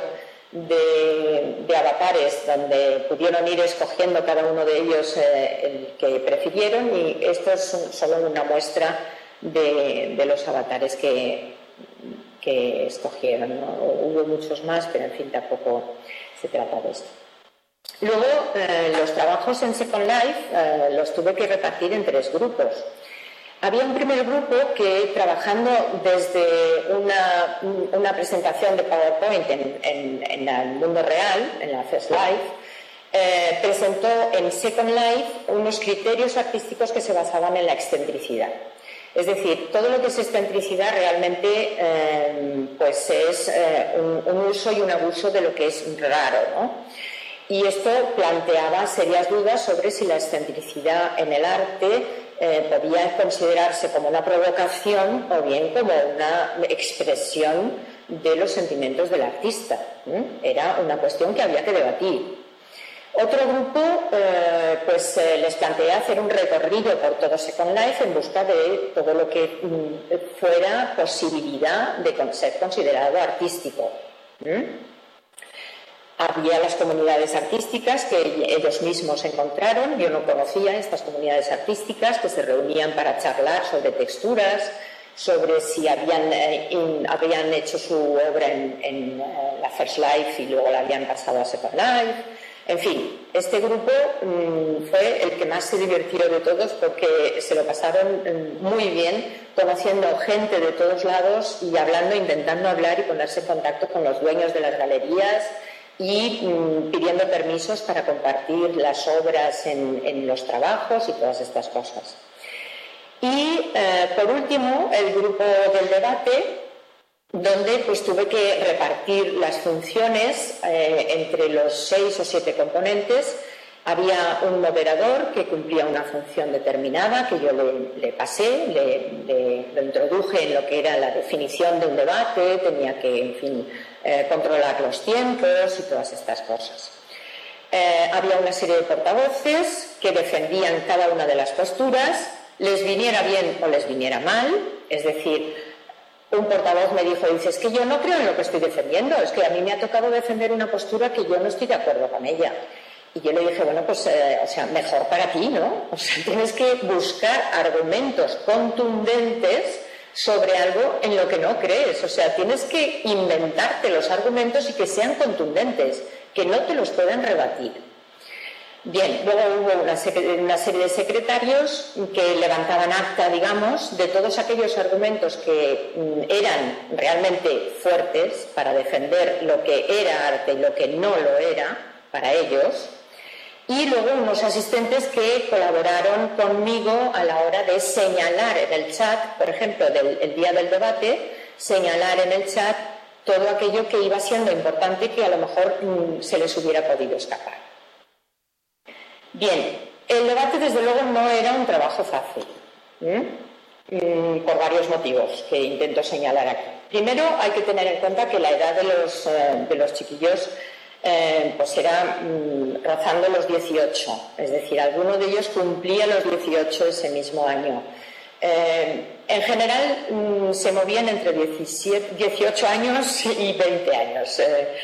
de, de avatares donde pudieron ir escogiendo cada uno de ellos eh, el que prefirieron, y esto es solo una muestra de, de los avatares que, que escogieron, ¿no? Hubo muchos más, pero en fin, tampoco se trata de esto. Luego, eh, los trabajos en Second Life eh, los tuve que repartir en tres grupos. Había un primer grupo que, trabajando desde una, una presentación de PowerPoint en, en, en el mundo real, en la First Life, eh, presentó en Second Life unos criterios artísticos que se basaban en la excentricidad. Es decir, todo lo que es excentricidad realmente eh, pues es eh, un, un uso y un abuso de lo que es raro, ¿no? Y esto planteaba serias dudas sobre si la excentricidad en el arte eh, podía considerarse como una provocación o bien como una expresión de los sentimientos del artista. ¿eh? Era una cuestión que había que debatir. Otro grupo eh, pues, eh, les planteé hacer un recorrido por todo Second Life en busca de todo lo que mm, fuera posibilidad de ser considerado artístico. ¿eh? Había las comunidades artísticas que ellos mismos encontraron. Yo no conocía estas comunidades artísticas que se reunían para charlar sobre texturas, sobre si habían, eh, in, habían hecho su obra en, en uh, la First Life y luego la habían pasado a Second Life. En fin, este grupo mmm, fue el que más se divirtió de todos porque se lo pasaron mmm, muy bien, conociendo gente de todos lados y hablando, intentando hablar y ponerse en contacto con los dueños de las galerías y mmm, pidiendo permisos para compartir las obras en, en los trabajos y todas estas cosas. Y eh, por último, el grupo del debate, donde pues tuve que repartir las funciones eh, entre los seis o siete componentes. Había un moderador que cumplía una función determinada que yo le, le pasé, le, le, lo introduje en lo que era la definición de un debate, tenía que, en fin, eh, controlar los tiempos y todas estas cosas. Eh, había una serie de portavoces que defendían cada una de las posturas, les viniera bien o les viniera mal, es decir, un portavoz me dijo, dice, es que yo no creo en lo que estoy defendiendo, es que a mí me ha tocado defender una postura que yo no estoy de acuerdo con ella. Y yo le dije, bueno, pues, eh, o sea, mejor para ti, ¿no? O sea, tienes que buscar argumentos contundentes sobre algo en lo que no crees. O sea, tienes que inventarte los argumentos y que sean contundentes, que no te los puedan rebatir. Bien, luego hubo una, una serie de secretarios que levantaban acta, digamos, de todos aquellos argumentos que mm, eran realmente fuertes para defender lo que era arte y lo que no lo era para ellos. Y luego unos asistentes que colaboraron conmigo a la hora de señalar en el chat, por ejemplo, del, el día del debate, señalar en el chat todo aquello que iba siendo importante que a lo mejor mm, se les hubiera podido escapar. Bien, el debate desde luego no era un trabajo fácil, ¿eh? mm, por varios motivos que intento señalar aquí. Primero, hay que tener en cuenta que la edad de los, eh, de los chiquillos eh, pues era mm, rozando los dieciocho, es decir, alguno de ellos cumplía los dieciocho ese mismo año. Eh, en general mm, se movían entre diecisiete, dieciocho años y veinte años. Eh,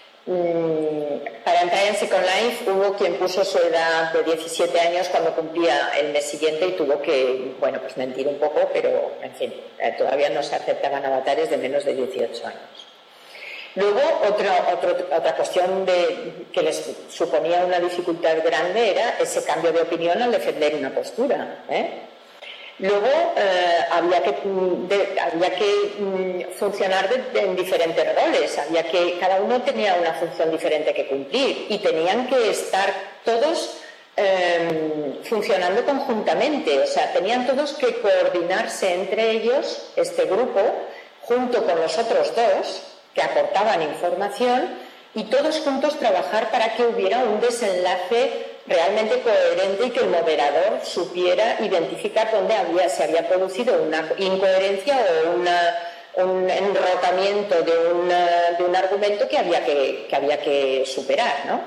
Para entrar en Second Life hubo quien puso su edad de diecisiete años cuando cumplía el mes siguiente y tuvo que, bueno, pues mentir un poco, pero, en fin, todavía no se aceptaban avatares de menos de dieciocho años. Luego, otra, otro, otra cuestión de, que les suponía una dificultad grande era ese cambio de opinión al defender una postura, ¿eh? Luego eh, había que, de, había que mm, funcionar de, de, en diferentes roles, había que, cada uno tenía una función diferente que cumplir y tenían que estar todos eh, funcionando conjuntamente, o sea, tenían todos que coordinarse entre ellos, este grupo, junto con los otros dos que aportaban información y todos juntos trabajar para que hubiera un desenlace realmente coherente y que el moderador supiera identificar dónde había, se había producido una incoherencia o una, un enrocamiento de, una, de un argumento que había que, que, había que superar, ¿no?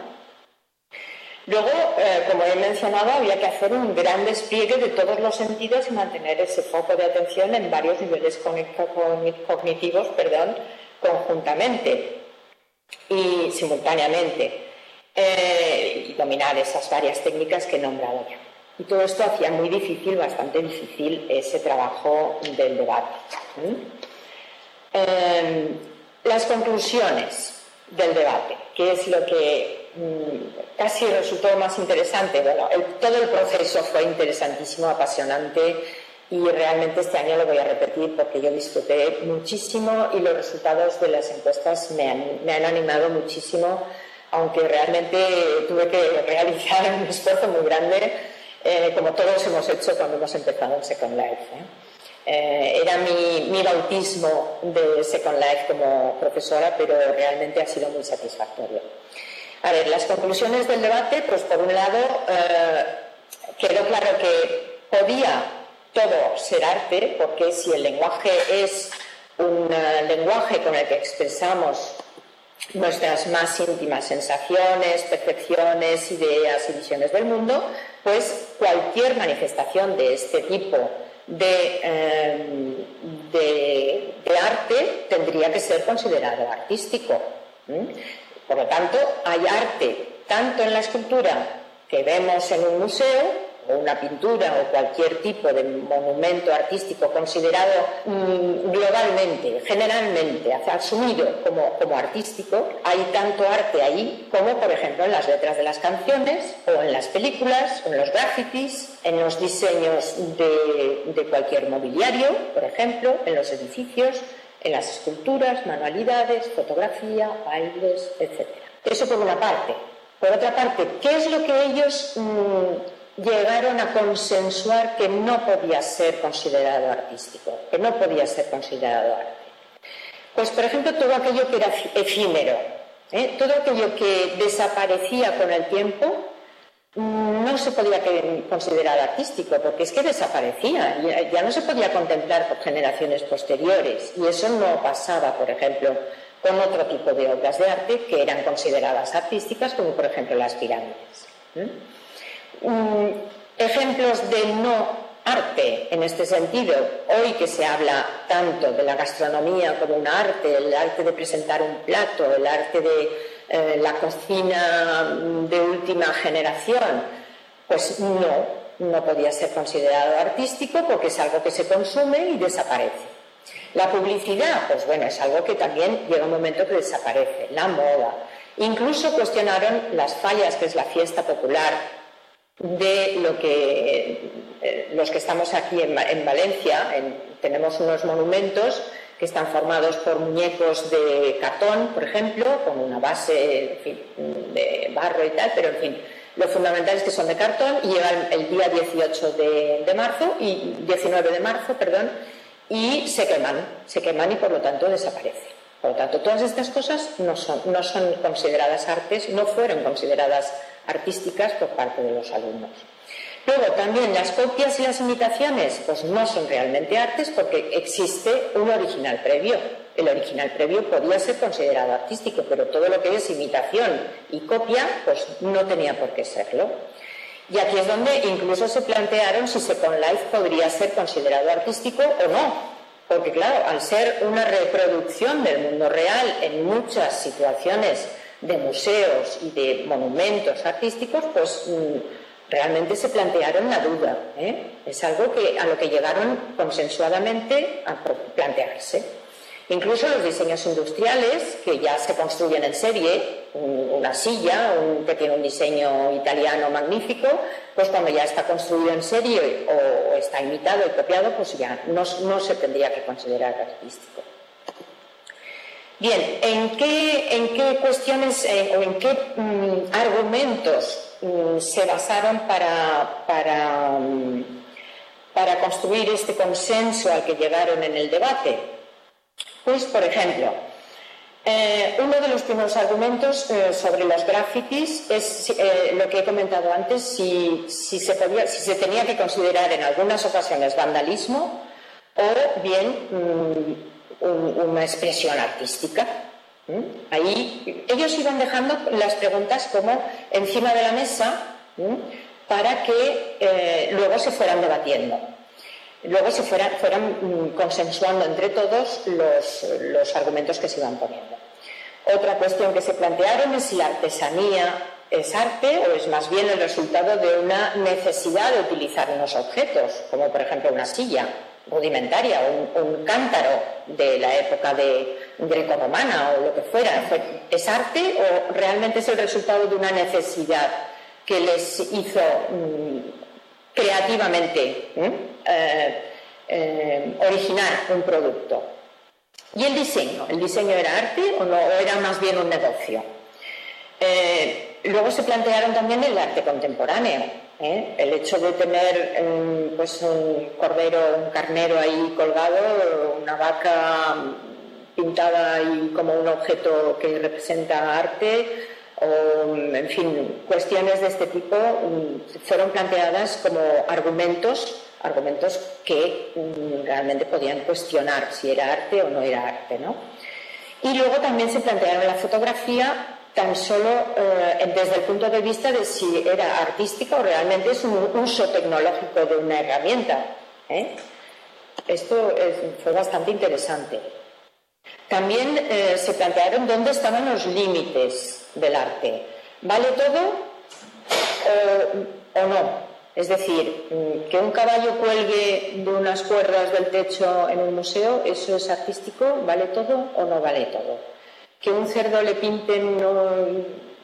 Luego, eh, como he mencionado, había que hacer un gran despliegue de todos los sentidos y mantener ese foco de atención en varios niveles cognitivos, perdón, conjuntamente y simultáneamente. Eh, y dominar esas varias técnicas que he nombrado ya. Y todo esto hacía muy difícil, bastante difícil, ese trabajo del debate. ¿Mm? Eh, las conclusiones del debate, que es lo que mm, casi resultó más interesante. Bueno, el, todo el proceso fue interesantísimo, apasionante, y realmente este año lo voy a repetir porque yo disfruté muchísimo y los resultados de las encuestas me han, me han animado muchísimo, aunque realmente tuve que realizar un esfuerzo muy grande, eh, como todos hemos hecho cuando hemos empezado en Second Life. ¿eh? Eh, era mi, mi bautismo de Second Life como profesora, pero realmente ha sido muy satisfactorio. A ver, las conclusiones del debate, pues por un lado, eh, quedó claro que podía todo ser arte, porque si el lenguaje es un uh, lenguaje con el que expresamos nuestras más íntimas sensaciones, percepciones, ideas y visiones del mundo, pues cualquier manifestación de este tipo de, eh, de, de arte tendría que ser considerado artístico. ¿Mm? Por lo tanto, hay arte tanto en la escultura que vemos en un museo, o una pintura o cualquier tipo de monumento artístico considerado mmm, globalmente, generalmente, asumido como, como artístico, hay tanto arte ahí como, por ejemplo, en las letras de las canciones, o en las películas, o en los grafitis, en los diseños de, de cualquier mobiliario, por ejemplo, en los edificios, en las esculturas, manualidades, fotografía, bailes, etcétera. Eso por una parte. Por otra parte, ¿qué es lo que ellos mmm, llegaron a consensuar que no podía ser considerado artístico, que no podía ser considerado arte? Pues, por ejemplo, todo aquello que era efímero, ¿eh? todo aquello que desaparecía con el tiempo, no se podía considerar artístico, porque es que desaparecía, ya no se podía contemplar por generaciones posteriores, y eso no pasaba, por ejemplo, con otro tipo de obras de arte que eran consideradas artísticas, como por ejemplo las pirámides. ¿eh? Um, ejemplos de no arte en este sentido. Hoy que se habla tanto de la gastronomía como un arte, el arte de presentar un plato, el arte de eh, la cocina de última generación, pues no, no podía ser considerado artístico porque es algo que se consume y desaparece. La publicidad, pues bueno, es algo que también llega un momento que desaparece. La moda. Incluso cuestionaron las fallas, que es la fiesta popular, de lo que eh, los que estamos aquí en, en Valencia, en, tenemos unos monumentos que están formados por muñecos de cartón, por ejemplo, con una base, en fin, de barro y tal, pero en fin, lo fundamental es que son de cartón y llegan el día dieciocho de marzo y diecinueve de marzo, perdón, y se queman, se queman y por lo tanto desaparecen. Por lo tanto, todas estas cosas no son, no son consideradas artes, no fueron consideradas artísticas por parte de los alumnos. Luego, también las copias y las imitaciones, pues no son realmente artes porque existe un original previo. El original previo podía ser considerado artístico, pero todo lo que es imitación y copia, pues no tenía por qué serlo. Y aquí es donde incluso se plantearon si Second Life podría ser considerado artístico o no. Porque claro, al ser una reproducción del mundo real en muchas situaciones de museos y de monumentos artísticos, pues mmm, realmente se plantearon la duda. ¿eh? Es algo que, a lo que llegaron consensuadamente a plantearse. Incluso los diseños industriales, que ya se construyen en serie, un, una silla un, que tiene un diseño italiano magnífico, pues cuando ya está construido en serie o, o está imitado y copiado, pues ya no, no se tendría que considerar artístico. Bien, ¿en qué, en qué cuestiones eh, o en qué mm, argumentos mm, se basaron para, para, mm, para construir este consenso al que llegaron en el debate? Pues, por ejemplo, eh, uno de los primeros argumentos eh, sobre los grafitis es eh, lo que he comentado antes, si, si, se podía, si se tenía que considerar en algunas ocasiones vandalismo o bien mmm, un, una expresión artística. ¿Mm? Ahí ellos iban dejando las preguntas como encima de la mesa ¿Mm? para que eh, luego se fueran debatiendo. Luego se fueran, fueran consensuando entre todos los, los argumentos que se iban poniendo. Otra cuestión que se plantearon es si la artesanía es arte o es más bien el resultado de una necesidad de utilizar unos objetos, como por ejemplo una silla rudimentaria, un, un cántaro de la época de grecorromana o lo que fuera. ¿Es arte o realmente es el resultado de una necesidad que les hizo mmm, creativamente ¿eh? Eh, eh, originar un producto? ¿Y el diseño? ¿El diseño era arte o no o era más bien un negocio? Eh, luego se plantearon también el arte contemporáneo. ¿eh? El hecho de tener eh, pues un cordero, un carnero ahí colgado, una vaca pintada ahí como un objeto que representa arte, o, en fin, cuestiones de este tipo fueron planteadas como argumentos, argumentos que um, realmente podían cuestionar si era arte o no era arte, ¿no? Y luego también se plantearon la fotografía tan solo eh, desde el punto de vista de si era artística o realmente es un uso tecnológico de una herramienta. ¿eh? Esto es, fue bastante interesante. También eh, se plantearon dónde estaban los límites del arte. ¿Vale todo o, o no? Es decir, que un caballo cuelgue de unas cuerdas del techo en un museo, ¿eso es artístico? ¿Vale todo o no vale todo? Que un cerdo le pinten un,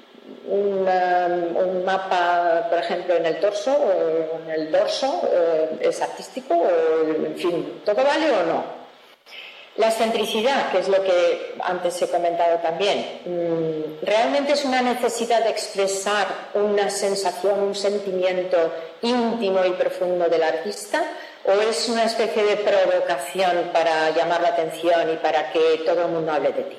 una, un mapa, por ejemplo, en el torso o en el dorso, ¿es artístico? O, en fin, ¿todo vale o no? La excentricidad, que es lo que antes he comentado también, ¿realmente es una necesidad de expresar una sensación, un sentimiento íntimo y profundo del artista? ¿O es una especie de provocación para llamar la atención y para que todo el mundo hable de ti?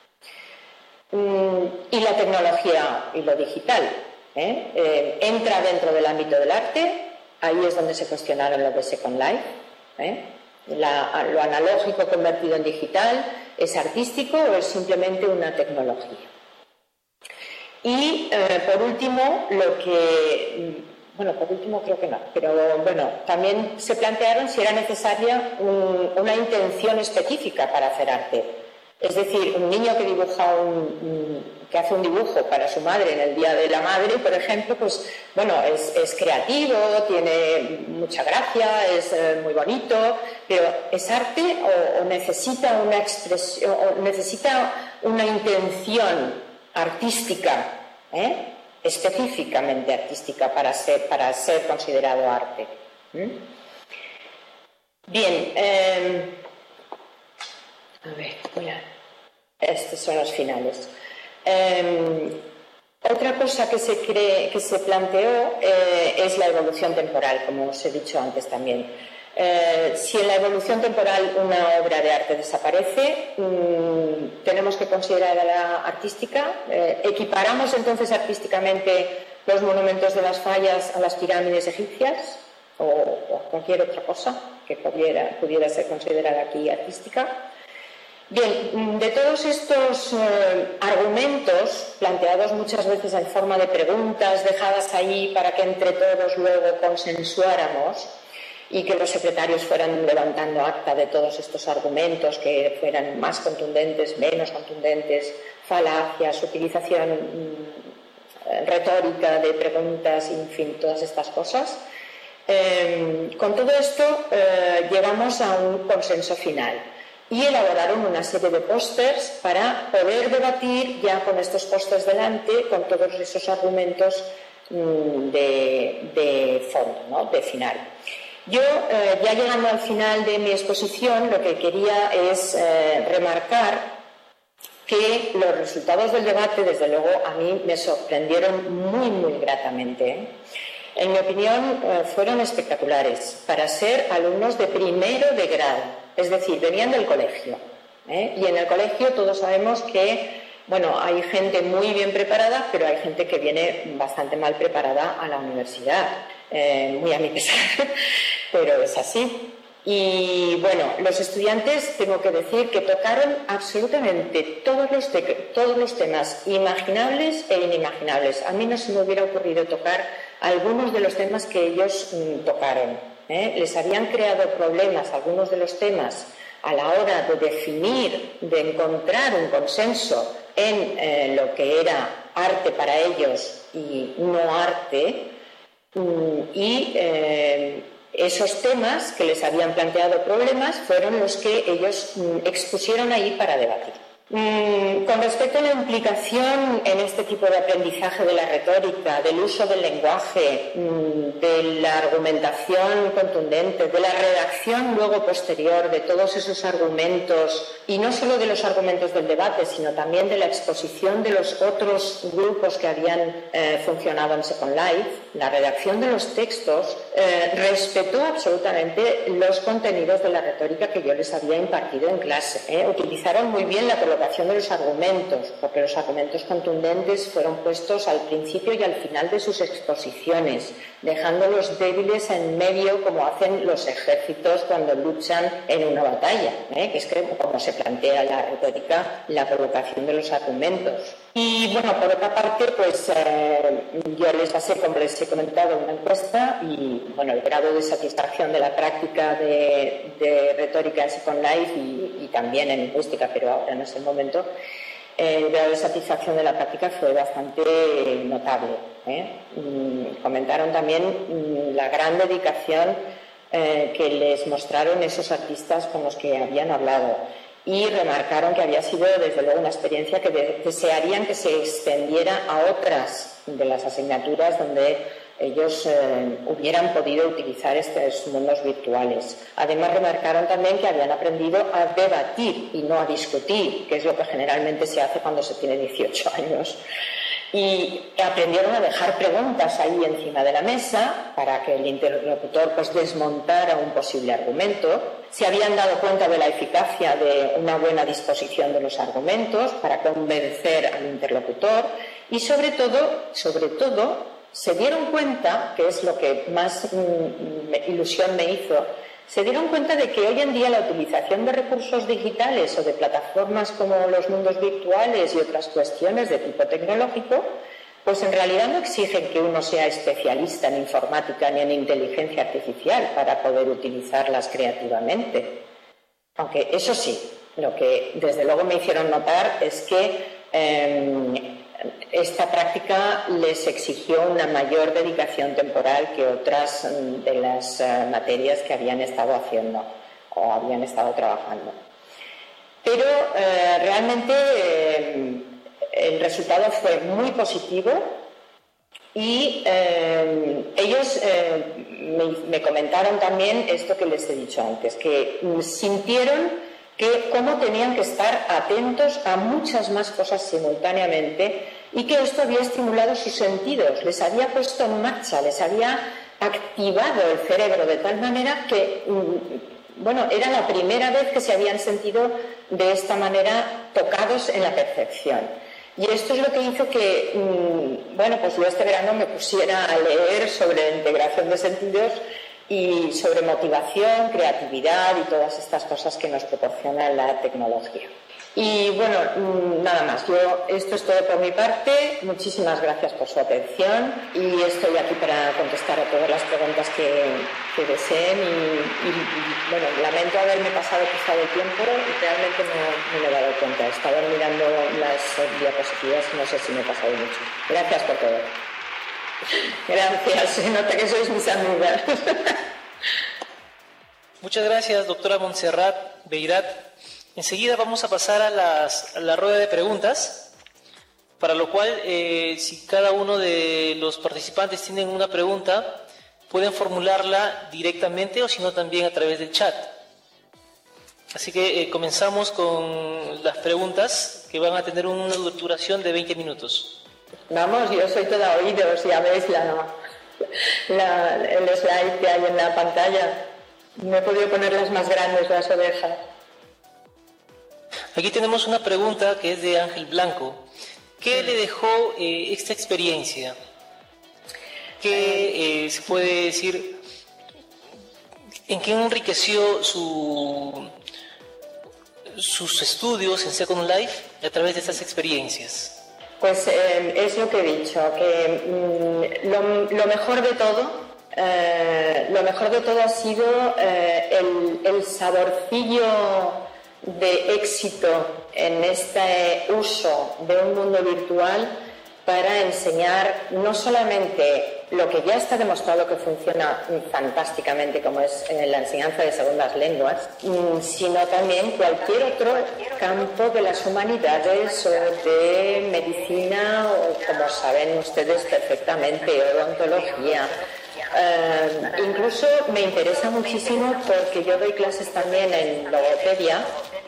Y la tecnología y lo digital, ¿eh? Eh, entra dentro del ámbito del arte. Ahí es donde se cuestionaron lo de Second Life, ¿eh? La, lo analógico convertido en digital, ¿es artístico o es simplemente una tecnología? Y eh, por último, lo que bueno, por último creo que no, pero bueno, también se plantearon si era necesaria un, una intención específica para hacer arte. Es decir, un niño que dibuja un, que hace un dibujo para su madre en el Día de la Madre, por ejemplo, pues bueno, es, es creativo, tiene mucha gracia, es eh, muy bonito, pero ¿es arte o, o necesita una expresión, o necesita una intención artística, ¿eh? específicamente artística para ser, para ser considerado arte? ¿Mm? Bien, eh, a ver, voy a, estos son los finales. Eh, otra cosa que se, cree, que se planteó eh, es la evolución temporal, como os he dicho antes también. Eh, si en la evolución temporal una obra de arte desaparece, mmm, tenemos que considerarla artística. Eh, ¿Equiparamos entonces artísticamente los monumentos de las fallas a las pirámides egipcias o, o cualquier otra cosa que pudiera, pudiera ser considerada aquí artística? Bien, de todos estos eh, argumentos, planteados muchas veces en forma de preguntas, dejadas ahí para que entre todos luego consensuáramos y que los secretarios fueran levantando acta de todos estos argumentos, que fueran más contundentes, menos contundentes, falacias, utilización mm, retórica de preguntas, en fin, todas estas cosas. Eh, con todo esto eh, llegamos a un consenso final. Y elaboraron una serie de pósters para poder debatir ya con estos pósters delante, con todos esos argumentos mmm, de, de fondo, ¿no? De final. Yo, eh, ya llegando al final de mi exposición, lo que quería es eh, remarcar que los resultados del debate, desde luego, a mí me sorprendieron muy, muy gratamente, ¿eh? En mi opinión, eh, fueron espectaculares para ser alumnos de primero de grado. Es decir, venían del colegio, ¿eh? Y en el colegio todos sabemos que, bueno, hay gente muy bien preparada, pero hay gente que viene bastante mal preparada a la universidad, eh, muy a mi pesar, pero es así. Y bueno, los estudiantes, tengo que decir que tocaron absolutamente todos los, todos los temas imaginables e inimaginables. A mí no se me hubiera ocurrido tocar algunos de los temas que ellos mm, tocaron. ¿Eh? Les habían creado problemas algunos de los temas a la hora de definir, de encontrar un consenso en eh, lo que era arte para ellos y no arte, y eh, esos temas que les habían planteado problemas fueron los que ellos expusieron ahí para debatir. Con respecto a la implicación en este tipo de aprendizaje de la retórica, del uso del lenguaje, de la argumentación contundente, de la redacción luego posterior de todos esos argumentos, y no solo de los argumentos del debate, sino también de la exposición de los otros grupos que habían eh, funcionado en Second Life, la redacción de los textos eh, respetó absolutamente los contenidos de la retórica que yo les había impartido en clase. ¿eh? Utilizaron muy bien la colocación de los argumentos, porque los argumentos contundentes fueron puestos al principio y al final de sus exposiciones, dejando los débiles en medio, como hacen los ejércitos cuando luchan en una batalla, ¿eh? que es que, como se plantea la retórica, la colocación de los argumentos. Y bueno, por otra parte, pues eh, yo les pasé, como les he comentado, una encuesta y bueno, el grado de satisfacción de la práctica de, de retórica en Second Life y, y también en lingüística, pero ahora no es el momento. El grado de satisfacción de la práctica fue bastante notable. ¿eh? Mm, comentaron también mm, la gran dedicación eh, que les mostraron esos artistas con los que habían hablado. Y remarcaron que había sido, desde luego, una experiencia que de, desearían que se extendiera a otras de las asignaturas donde ellos eh, hubieran podido utilizar estos mundos virtuales. Además, remarcaron también que habían aprendido a debatir y no a discutir, que es lo que generalmente se hace cuando se tiene dieciocho años. Y aprendieron a dejar preguntas ahí encima de la mesa para que el interlocutor pues desmontara un posible argumento. Se habían dado cuenta de la eficacia de una buena disposición de los argumentos para convencer al interlocutor y sobre todo, sobre todo, se dieron cuenta, que es lo que más mm, ilusión me hizo, se dieron cuenta de que hoy en día la utilización de recursos digitales o de plataformas como los mundos virtuales y otras cuestiones de tipo tecnológico pues en realidad no exigen que uno sea especialista en informática ni en inteligencia artificial para poder utilizarlas creativamente. Aunque eso sí, lo que desde luego me hicieron notar es que eh, esta práctica les exigió una mayor dedicación temporal que otras de las uh, materias que habían estado haciendo o habían estado trabajando. Pero eh, realmente eh, el resultado fue muy positivo y eh, ellos eh, me, me comentaron también esto que les he dicho antes, que sintieron que cómo tenían que estar atentos a muchas más cosas simultáneamente y que esto había estimulado sus sentidos, les había puesto en marcha, les había activado el cerebro de tal manera que, bueno, era la primera vez que se habían sentido de esta manera tocados en la perfección. Y esto es lo que hizo que, bueno, pues yo este verano me pusiera a leer sobre integración de sentidos y sobre motivación, creatividad y todas estas cosas que nos proporciona la tecnología. Y bueno, nada más, yo esto es todo por mi parte, muchísimas gracias por su atención y estoy aquí para contestar a todas las preguntas que, que deseen y, y, y bueno, lamento haberme pasado quizá de tiempo y realmente no, no me he dado cuenta, estaba mirando las diapositivas y no sé si me he pasado mucho. Gracias por todo. Gracias, se nota que sois mis amigas. Muchas gracias, doctora Montserrat Beirat. Enseguida vamos a pasar a, las, a la rueda de preguntas, para lo cual, eh, si cada uno de los participantes tienen una pregunta, pueden formularla directamente o si no también a través del chat. Así que eh, comenzamos con las preguntas que van a tener una duración de veinte minutos. Vamos, yo soy toda oídos, ya veis la, la, el slide que hay en la pantalla. No he podido ponerlas más grandes las orejas. Aquí tenemos una pregunta que es de Ángel Blanco. ¿Qué le dejó eh, esta experiencia? ¿Qué eh, se puede decir? ¿En qué enriqueció su, sus estudios en Second Life a través de estas experiencias? Pues eh, es lo que he dicho, que mm, lo, lo mejor de todo, eh, lo mejor de todo ha sido eh, el, el saborcillo de éxito en este uso de un mundo virtual para enseñar no solamente lo que ya está demostrado que funciona fantásticamente, como es la enseñanza de segundas lenguas, sino también cualquier otro campo de las humanidades o de medicina o, como saben ustedes perfectamente, odontología. Uh, incluso me interesa muchísimo porque yo doy clases también en logopedia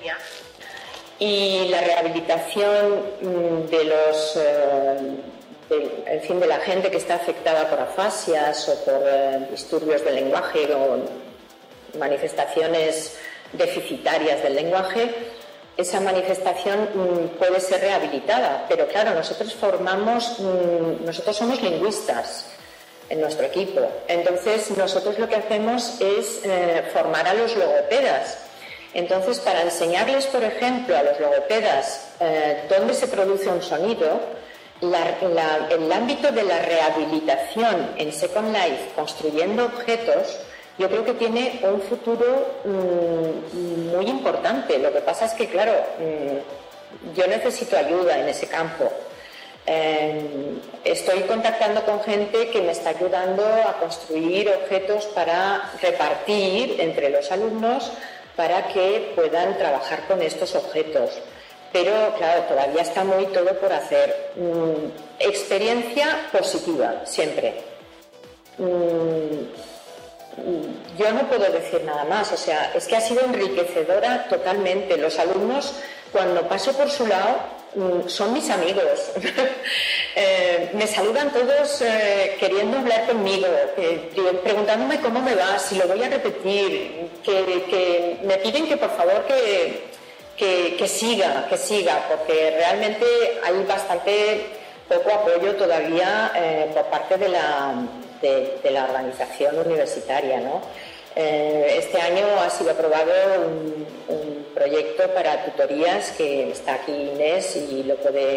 y la rehabilitación de los uh, de, en fin, de la gente que está afectada por afasias o por uh, disturbios del lenguaje o manifestaciones deficitarias del lenguaje. Esa manifestación um, puede ser rehabilitada, pero claro, nosotros formamos, um, nosotros somos lingüistas en nuestro equipo. Entonces, nosotros lo que hacemos es eh, formar a los logopedas. Entonces, para enseñarles, por ejemplo, a los logopedas eh, dónde se produce un sonido, la, la, el ámbito de la rehabilitación en Second Life, construyendo objetos, yo creo que tiene un futuro mmm, muy importante. Lo que pasa es que, claro, mmm, yo necesito ayuda en ese campo. Eh, estoy contactando con gente que me está ayudando a construir objetos para repartir entre los alumnos para que puedan trabajar con estos objetos. Pero, claro, todavía está muy todo por hacer. Mm, experiencia positiva, siempre. Mm, yo no puedo decir nada más, o sea, es que ha sido enriquecedora totalmente. Los alumnos, cuando paso por su lado, son mis amigos. eh, me saludan todos eh, queriendo hablar conmigo, eh, preguntándome cómo me va, si lo voy a repetir, que, que me piden que por favor que, que, que siga, que siga, porque realmente hay bastante poco apoyo todavía eh, por parte de la, de, de la organización universitaria, ¿no? Este año ha sido aprobado un, un proyecto para tutorías que está aquí Inés y lo puede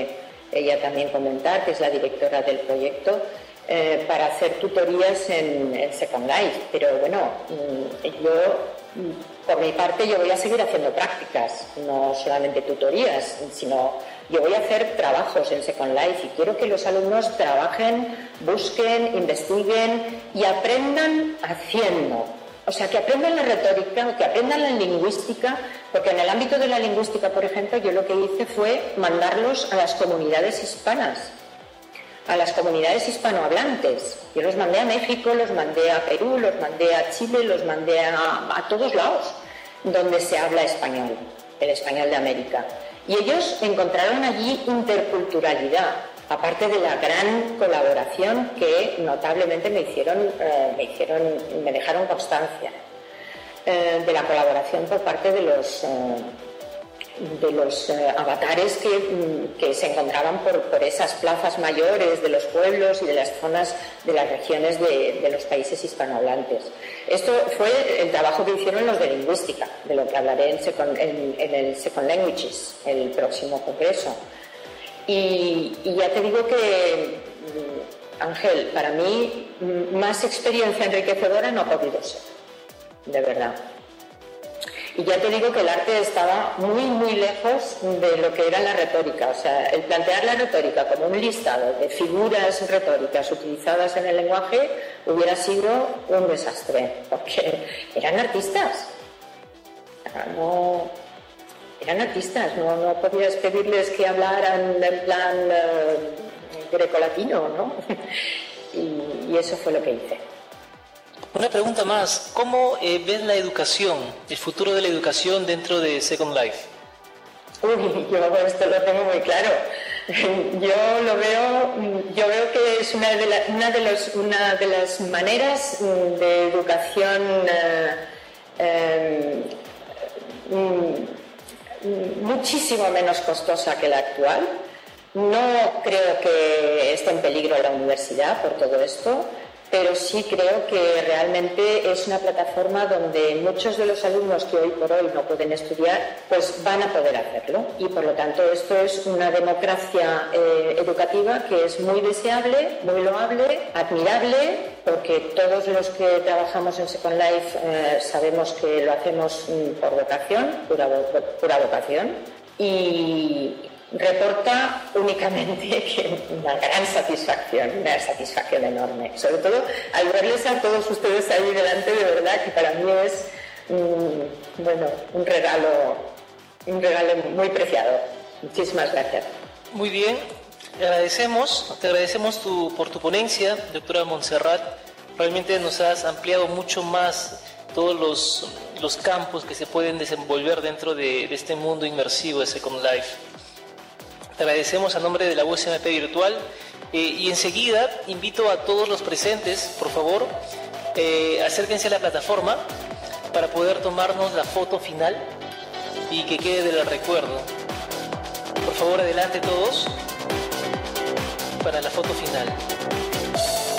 ella también comentar, que es la directora del proyecto, eh, para hacer tutorías en, en Second Life. Pero bueno, yo, por mi parte, yo voy a seguir haciendo prácticas, no solamente tutorías, sino yo voy a hacer trabajos en Second Life y quiero que los alumnos trabajen, busquen, investiguen y aprendan haciendo. O sea, que aprendan la retórica, que aprendan la lingüística, porque en el ámbito de la lingüística, por ejemplo, yo lo que hice fue mandarlos a las comunidades hispanas, a las comunidades hispanohablantes. Yo los mandé a México, los mandé a Perú, los mandé a Chile, los mandé a, a todos lados donde se habla español, el español de América. Y ellos encontraron allí interculturalidad, aparte de la gran colaboración que notablemente me hicieron, eh, me, hicieron me dejaron constancia, eh, de la colaboración por parte de los, eh, de los eh, avatares que, que se encontraban por, por esas plazas mayores de los pueblos y de las zonas de las regiones de, de los países hispanohablantes. Esto fue el trabajo que hicieron los de lingüística, de lo que hablaré en, second, en, en el Second Languages, el próximo congreso. Y, y ya te digo que, Ángel, para mí más experiencia enriquecedora no ha podido ser, de verdad. Y ya te digo que el arte estaba muy, muy lejos de lo que era la retórica. O sea, el plantear la retórica como un listado de figuras retóricas utilizadas en el lenguaje hubiera sido un desastre, porque eran artistas. No... Eran artistas, no, no podías pedirles que hablaran en plan uh, grecolatino, ¿no? y, y eso fue lo que hice. Una pregunta más, ¿cómo eh, ves la educación, el futuro de la educación dentro de Second Life? Uy, yo esto lo tengo muy claro. Yo lo veo, yo veo que es una de, la, una de, los, una de las maneras de educación eh, eh, muchísimo menos costosa que la actual. No creo que esté en peligro la universidad por todo esto, pero sí creo que realmente es una plataforma donde muchos de los alumnos que hoy por hoy no pueden estudiar, pues van a poder hacerlo. Y por lo tanto esto es una democracia eh, educativa que es muy deseable, muy loable, admirable, porque todos los que trabajamos en Second Life eh, sabemos que lo hacemos mm, por vocación, pura, pura vocación, y reporta únicamente que una gran satisfacción, una satisfacción enorme, sobre todo al verles a todos ustedes ahí delante, de verdad que para mí es mm, bueno, un regalo, un regalo muy preciado. Muchísimas gracias. Muy bien. Te agradecemos, te agradecemos tu, por tu ponencia, doctora Montserrat. Realmente nos has ampliado mucho más todos los, los campos que se pueden desenvolver dentro de, de este mundo inmersivo de Second Life. Te agradecemos a nombre de la U S M P Virtual eh, y enseguida invito a todos los presentes, por favor, eh, acérquense a la plataforma para poder tomarnos la foto final y que quede del recuerdo. Por favor, adelante todos para la foto final.